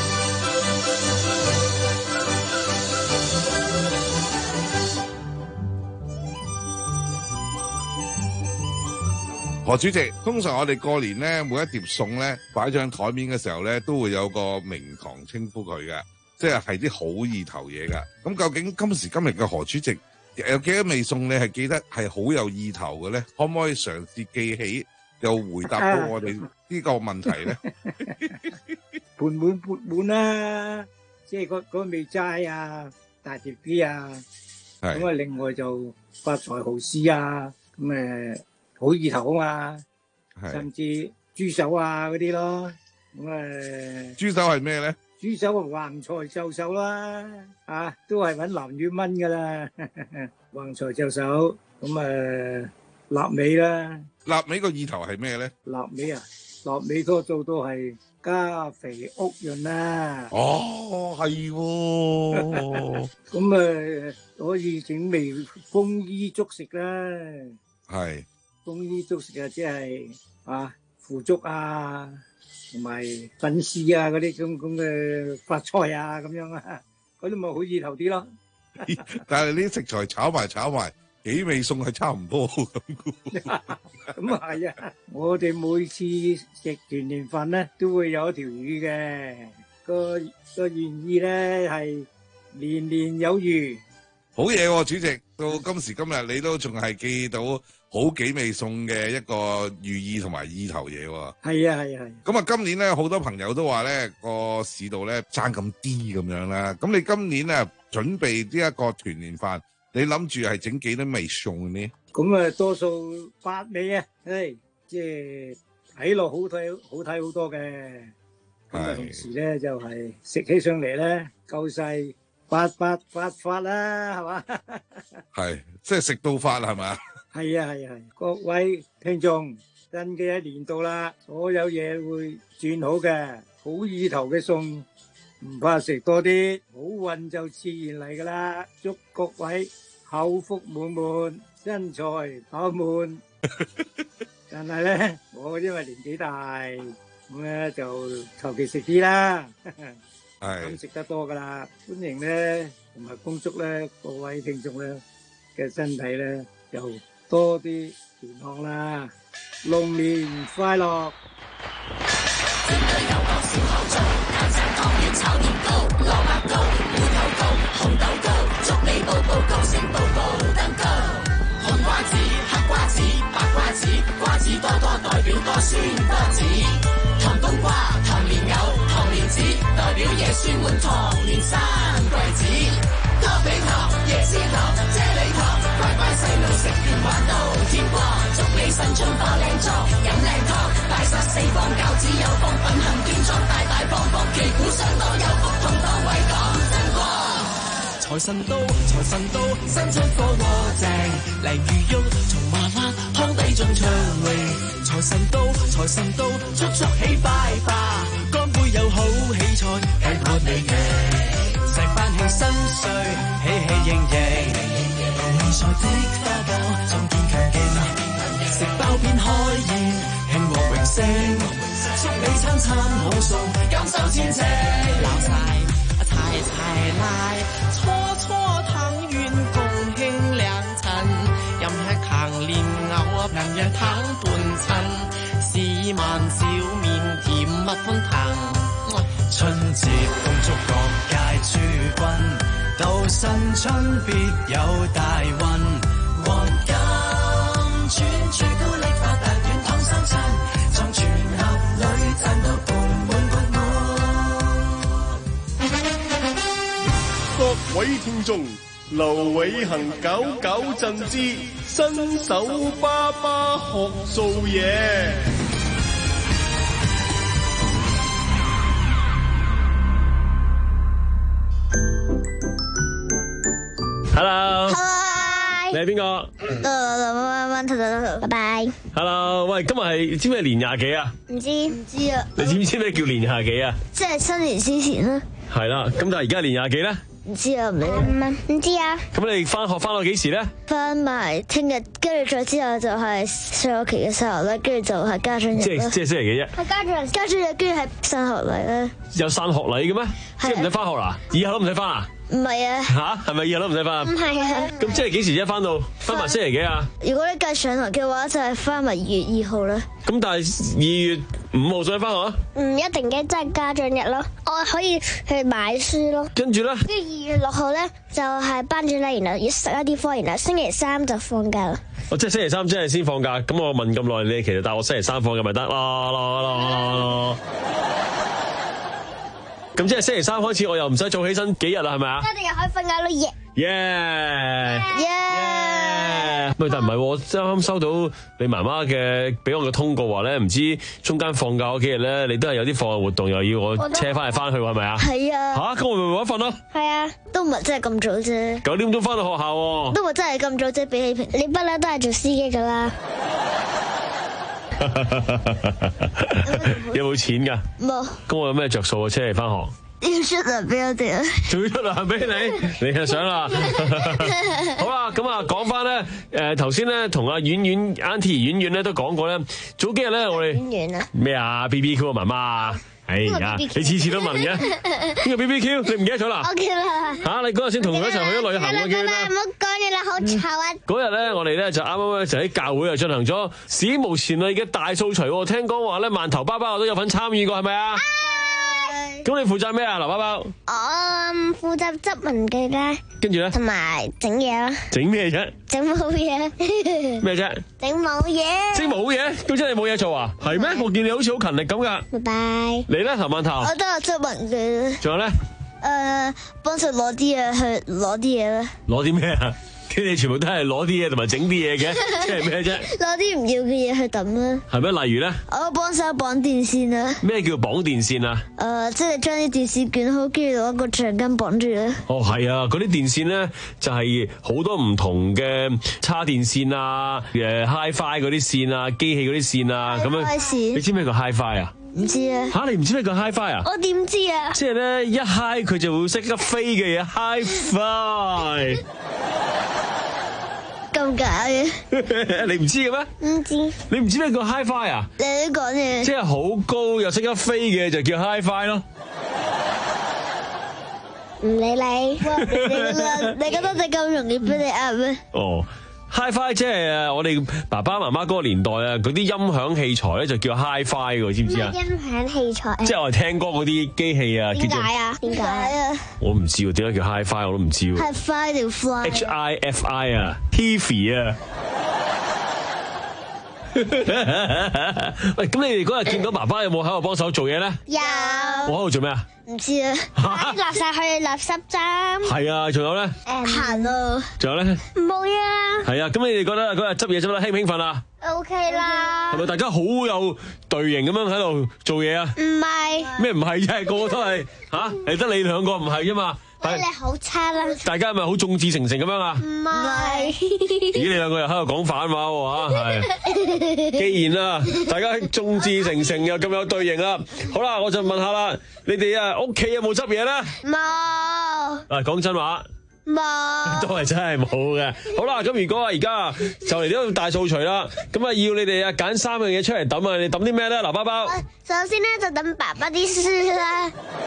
何主席，通常我哋過年咧，每一碟餸咧擺上台面嘅時候咧，都會有個名堂稱呼佢嘅，即係係啲好意頭嘢噶。咁究竟今時今日嘅何主席有幾多味餸你係記得係好有意頭嘅咧？可唔可以嘗試記起又回答到我哋呢個問題咧？ 盤滿缽滿啦，即係嗰嗰味齋啊、大碟啲啊，咁啊另外就發財蠔豉啊，咁誒。好意頭啊嘛，甚至豬手啊嗰啲咯，咁誒， 豬手係咩咧？ 豬手啊橫財就手啦，啊都係搵南乳炆噶啦，橫財就手，咁誒臘味啦， 臘味個意頭係咩咧？ 臘味啊，臘味多數都係加肥屋潤啦。 哦，係喎， 咁誒可以整味豐衣足食啦。 係。 豐衣足食啊，即係啊腐竹啊，同埋粉絲啊嗰啲咁咁嘅發菜啊咁樣啊，嗰啲咪好意頭啲咯。 但係呢啲食材炒埋炒埋，幾味餸係差唔多咁。 咁啊係啊，我哋每次食團年飯咧，都會有一條魚嘅，個個原意咧係年年有餘。 好嘢喎，主席，到今時今日你都仲係記到好幾味餸嘅一個寓意同埋意頭嘢喎。 係啊係啊係。 咁啊，今年咧好多朋友都話咧個市道咧爭咁啲咁樣啦。咁你今年咧準備呢一個團年飯，你諗住係整幾多味餸呢？ 咁啊，多數八味啊，誒，即係睇落好睇好睇好多嘅。咁啊，同時咧就係食起上嚟咧夠晒。發發發發啦，係嘛？ 係，即係食到發係嘛？ 係啊係啊係！各位聽眾，新嘅一年到啦，所有嘢會轉好嘅，好意頭嘅餸，唔怕食多啲，好運就自然嚟噶啦！祝各位口福滿滿，身財飽滿。但係咧，我因為年紀大，咁咧就求其食啲啦。咁食得多噶啦，歡迎咧同埋恭祝咧各位聽眾咧嘅身體咧又多啲健康啦，龍年快樂！煎堆油角燒烤醬，簡餐湯圓炒年糕，蘿蔔糕、芋頭糕、紅豆糕，祝你步步高升，步步登高。紅瓜子、黑瓜子、白瓜子，瓜子多多代表多酸多子。糖冬瓜、糖蓮藕、糖蓮子，代表爺孫滿堂年生貴子。多比糖、椰絲糖、啫喱糖，乖乖細路食完玩到天光。祝你新春多靚裝，飲靚湯，大殺四方餃子有風，品行端莊大大方方，旗鼓相當有福，同當為港爭光。財財神到，財神到，新出貨鍋正，鯪魚肉從麻辣湯底中暢味。財神到，財神到，速速起拜吧，乾杯有好喜菜，雞婆你贏，成班起心碎，喜氣盈盈，同菜的花膠，壯健強勁，食飽便開宴，慶獲榮升，祝你餐餐好餸，金手千尺，撈晒。齊齊來，搓搓湯圓共慶良辰，飲吃糖蓮藕，人人糖半襯，市萬小面甜蜜歡騰。春節恭祝各界諸君，到新春必有大運，黃金串朱古力發達，軟糖三餐，裝全盒裏賺到盆滿缽滿。 各位聽眾，劉偉恒搞搞震之新手爸爸學做嘢。Hello， 你係邊個？ 拜拜。 Hello， 喂，今日係知唔知年廿幾啊？ 唔知唔知啊？ 你知唔知咩叫年廿幾啊？ 即係新年之前啦。 係啦，咁但係而家年廿幾咧？ 唔知啊，唔理。唔知啊。 咁你翻學翻到幾時咧？ 翻埋聽日，跟住再之後就係上學期嘅生日啦，跟住就係家長日。 即係即係星期幾啫？ 係家長家長日，跟住係散學禮啦。 有散學禮嘅咩？即係唔使翻學啦？以後都唔使翻啊？ 唔係啊。 吓？係咪以後都唔使翻？ 唔係啊。 咁即係幾時啫？翻到翻埋星期幾啊？ 如果你計上學嘅話，就係翻埋二月二號啦。 咁但係二月五號上翻學啊？ 唔一定嘅，即係家長日咯。我可以去買書咯。 跟住咧？ 跟住二月六號咧就係班主禮，然後要上一啲課，然後星期三就放假啦。 哦，即係星期三即係先放假。咁我問咁耐，你其實帶我星期三放假咪得咯咯咯咯。咁即係星期三開始，我又唔使早起身幾日啦，係咪啊？ 一定又可以瞓覺咯，耶！ 耶耶！喂，但唔係，我啱啱收到你媽媽嘅俾我嘅通告話咧，唔知中間放假嗰幾日咧，你都係有啲課外活動，又要我車翻嚟翻去，係咪啊？ 係啊。 吓，咁我咪冇得瞓咯。 係啊，都唔係真係咁早啫。 九點鐘翻到學校喎。 都唔係真係咁早啫，比起平，你不嬲都係做司機噶啦。 有冇錢噶？ 冇。 咁我有咩着數啊？車嚟翻學？ 要出糧俾我哋啊！ 仲要出糧俾你，你就想啦。好啦，咁啊講翻咧，誒頭先咧同阿婉婉 Auntie 婉婉咧都講過咧，早幾日咧我哋婉婉啊咩啊 B B Q 啊媽媽，哎呀你次次都問嘅，邊個 B B Q 你唔記得咗啦？ 我記啦嚇你嗰日先同佢一齊去咗旅行，我記得。 唔好講嘢啦，好嘈啊！ 嗰日咧我哋咧就啱啱咧就喺教會又進行咗史無前例嘅大掃除喎，聽講話咧饅頭包包我都有份參與過，係咪啊？咁你負責咩啊，劉包包？ 我負責執文具啦， 跟住咧， 同埋整嘢啦。 整咩啫？ 整冇嘢。 咩啫？ 整冇嘢。 整冇嘢？咁真係冇嘢做啊？係咩？我見你好似好勤力咁噶。 拜拜。 你咧，頭饅頭？ 我都有執文具。 仲有咧？ 誒，幫手攞啲嘢去攞啲嘢啦。 攞啲咩啊？佢哋全部都係攞啲嘢同埋整啲嘢嘅，即係咩啫？ 攞啲唔要嘅嘢去抌啦。 係咩？例如咧？ 我幫手綁電線啊。 咩叫綁電線啊？ 誒、呃，即係將啲電線捲好，跟住攞個長筋綁住咧。哦， 係啊，嗰啲電線咧就係好多唔同嘅叉電線啊，誒 Hi-Fi 嗰啲線啊，機器嗰啲線啊，咁樣。你知咩叫 Hi-Fi 啊？ 唔知啊。吓， 你唔知咩叫 Hi-Fi 啊？ 我點知啊？ 即係咧一 high 佢就會識得飛嘅嘢 Hi-Fi。 咁假嘅？ 你唔知嘅咩？ 唔知。 你唔知咩叫 Hi-Fi 啊？ 你都講嘢。 即係好高又識得飛嘅就叫 Hi-Fi 咯。 唔理你，你覺得你咁容易俾你呃咩？ 哦。Hi-Fi 即係我哋爸爸媽媽嗰個年代啊，嗰啲音響器材咧就叫 Hi-Fi 嘅，知唔知啊？ 音響器材。 即係我哋聽歌嗰啲機器啊。 點解啊？點解啊？ 我唔知喎，點解叫 Hi-Fi 我都唔知喎。 係 Fi 定 Fly？H I F I 啊 ，T V 啊。喂，咁你哋嗰日見到爸爸有冇喺度幫手做嘢咧？ 有。 我喺度做咩啊？ 唔知啊。垃圾去垃圾站。 係啊，仲有咧？ 行路。 仲有咧？ 冇嘢啊。 係啊，咁你哋覺得嗰日執嘢執得興唔興奮啊 ？OK 啦。 係咪大家好有隊形咁樣喺度做嘢啊？ 唔係。 咩唔係啫？個個都係吓，係得你兩個唔係啫嘛。 但你好差啦！ 大家係咪好眾志成城咁樣啊？ 唔係。 咦，你兩個又喺度講反話喎嚇，係。既然啊，大家眾志成城又咁有對應啦，好啦，我就問下啦，你哋啊屋企有冇執嘢咧？ 冇。 嗱，講真話。 冇， 都係真係冇嘅。好啦，咁如果而家就嚟到大掃除啦，咁啊要你哋啊揀三樣嘢出嚟抌啊，你抌啲咩咧？嗱，包包。 首先咧就抌爸爸啲書啦，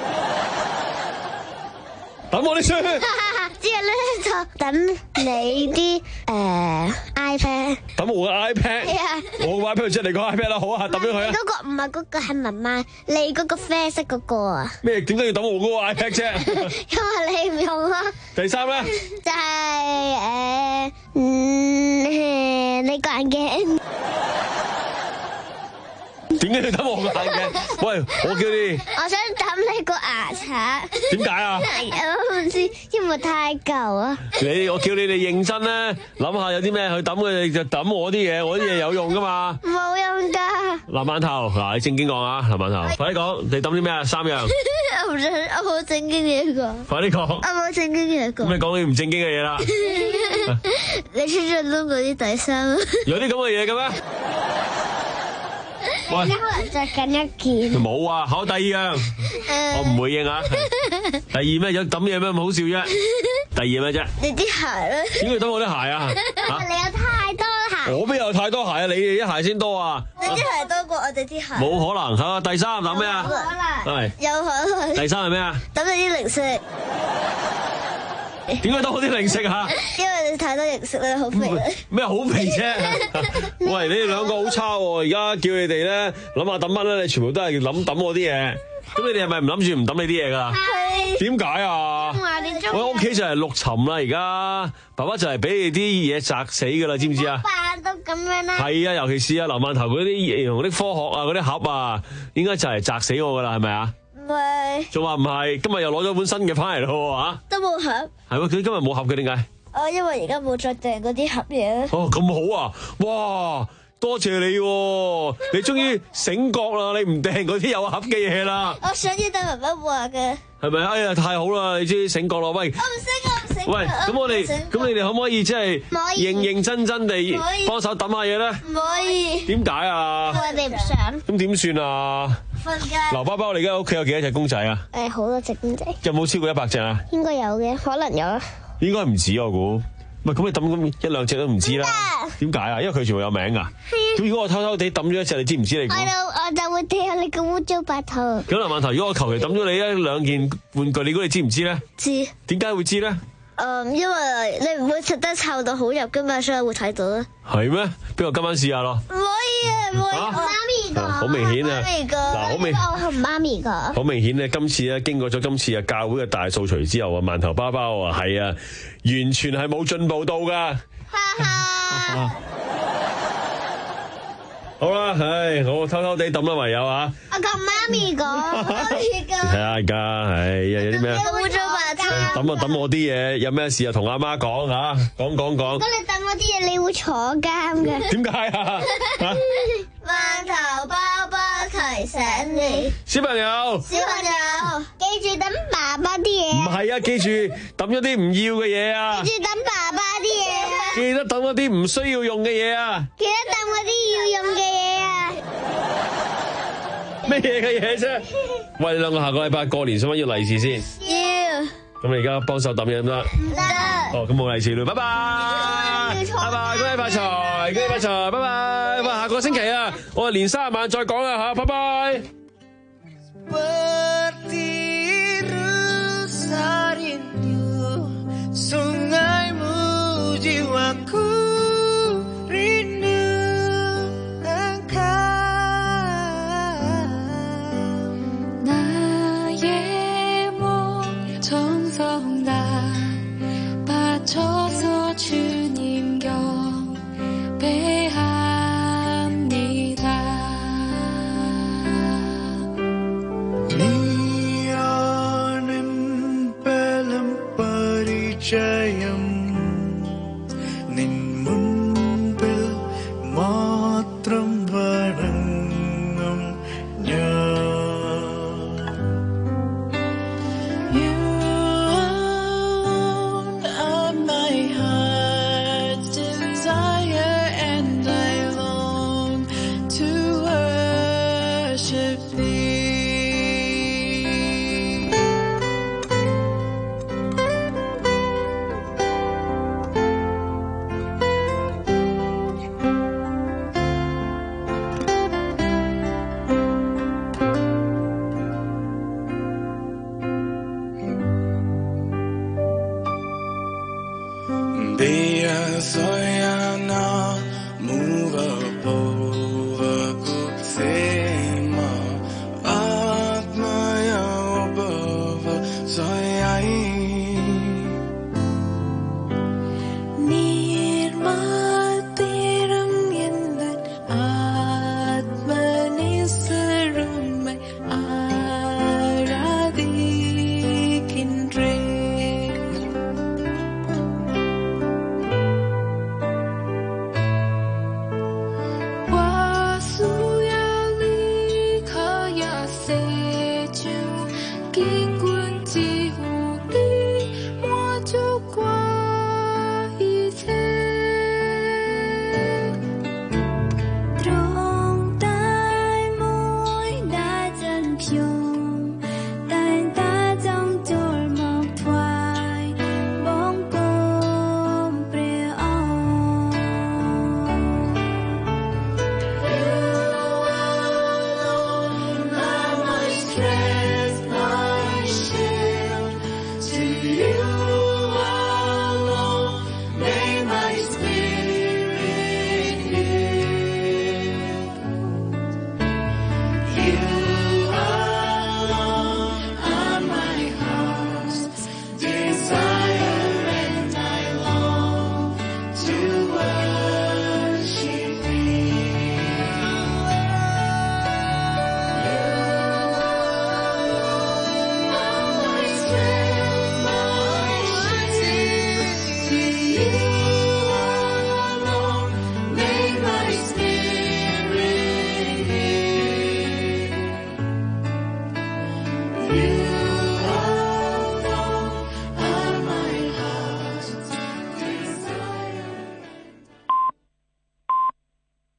抌我啲書。 之後咧就抌你啲誒 iPad。 抌我嘅 iPad。 係啊。 我嘅 iPad 即係你個 iPad 啦，好啊，抌咗佢啊。 嗰個唔係嗰個係媽媽，你嗰個啡色嗰個啊。 咩？點解要抌我嗰個 iPad 啫？ 因為你唔用啊。 第三咧？ 就係誒嗯你個眼鏡。 點解你抌我個眼鏡？喂，我叫你。 我想抌你個牙刷。 點解啊？ 我唔知，因為太舊啊。 你我叫你哋認真咧，諗下有啲咩去抌嘅，就抌我啲嘢，我啲嘢有用噶嘛。 冇用噶。 藍饅頭，嗱，你正經講啊，藍饅頭，快啲講，你抌啲咩啊？三樣。 我唔想，我冇正經嘢講。 快啲講。 我冇正經嘢講。 咁你講啲唔正經嘅嘢啦。 你出咗窿嗰啲底衫。 有啲咁嘅嘢嘅咩？ 你可能着緊一件。 冇啊，好，第二樣，我唔回應啊。第二咩？有抌嘢咩咁好笑啫？第二咩啫？ 你啲鞋咧？ 點解抌我啲鞋啊？ 你有太多鞋。 我邊有太多鞋啊？你哋啲鞋先多啊？ 你啲鞋多過我哋啲鞋。 冇可能嚇！第三抌咩啊？ 可能。係。有可能。 第三係咩啊？ 抌你啲零食。 點解多啲零食啊？ 因為你太多零食咧，好肥。 咩好肥啫？喂，你哋兩個好差喎！而家叫你哋咧諗下抌乜咧，你全部都係諗抌我啲嘢。咁你哋係咪唔諗住唔抌你啲嘢㗎？係。點解啊？我屋企就係陸沉啦，而家爸爸就係俾你啲嘢砸死㗎啦，知唔知啊？ 扮到咁樣啦。係啊，尤其是啊，劉饅頭嗰啲用啲科學啊，嗰啲盒啊，應該就係砸死我㗎啦，係咪啊？ 唔係， 仲話唔係？今日又攞咗本新嘅翻嚟咯嚇， 都冇盒。 係喎，佢今日冇盒嘅點解？ 哦，因為而家冇再訂嗰啲盒嘢。 哦，咁好啊！哇，多謝你喎，你終於醒覺啦！你唔訂嗰啲有盒嘅嘢啦。 我想要等爸爸話嘅。 係咪？哎呀，太好啦！你終於醒覺啦！喂， 我唔醒，我唔醒。 喂，咁我哋，咁你哋可唔可以即係認認真真地幫手抌下嘢咧？ 唔可以。 點解啊？ 因為你唔想。 咁點算啊？ 瞓覺。 劉包包，你而家屋企有幾多隻公仔啊？ 誒，好多隻公仔。 有冇超過一百隻啊？ 應該有嘅，可能有。 應該唔止我估。唔係咁，你抌咁一兩隻都唔知啦。點解啊？因為佢全部有名㗎。咁如果我偷偷地抌咗一隻，你知唔知你估？ 我就我就會踢你個污糟白頭。 咁劉饅頭，如果我求其抌咗你一兩件玩具，你估你知唔知咧？ 知。 點解會知咧？ 誒，因為你唔會實得湊到好入㗎嘛，所以會睇到啦。 係咩？邊個今晚試下咯？ 唔可以啊，唔可以。媽咪㗎。 好明顯啊！ 媽咪㗎。嗱， 好明。 我係媽咪㗎。 好明顯咧，今次咧經過咗今次啊教會嘅大掃除之後啊，饅頭包包啊係啊，完全係冇進步到㗎。哈哈。好啦，唉，我偷偷地抌啦，唯有啊。 我同媽咪講，媽咪講。 睇下而家，唉，有啲咩？ 污糟白頭。 抌啊抌我啲嘢，有咩事啊同阿媽講吓，講講講。 如果你抌我啲嘢，你會坐監嘅。 點解啊？ 饅頭包包提醒你， 小朋友。 小朋友，記住抌爸爸啲嘢。 唔係啊，記住抌咗啲唔要嘅嘢啊。 記住抌爸爸啲嘢。 記得抌嗰啲唔需要用嘅嘢啊。 記得抌嗰啲要用嘅嘢啊。 咩嘢嘅嘢啫？喂，你兩個下個禮拜過年，想唔想要利是先？ 要。 咁你而家幫手抌嘢得唔得？ 唔得。 哦，咁冇利是啦，拜拜。拜拜，恭喜發財，恭喜發財，拜拜。喂，下個星期啊，我哋年卅晚再講啦吓，拜拜。 You soy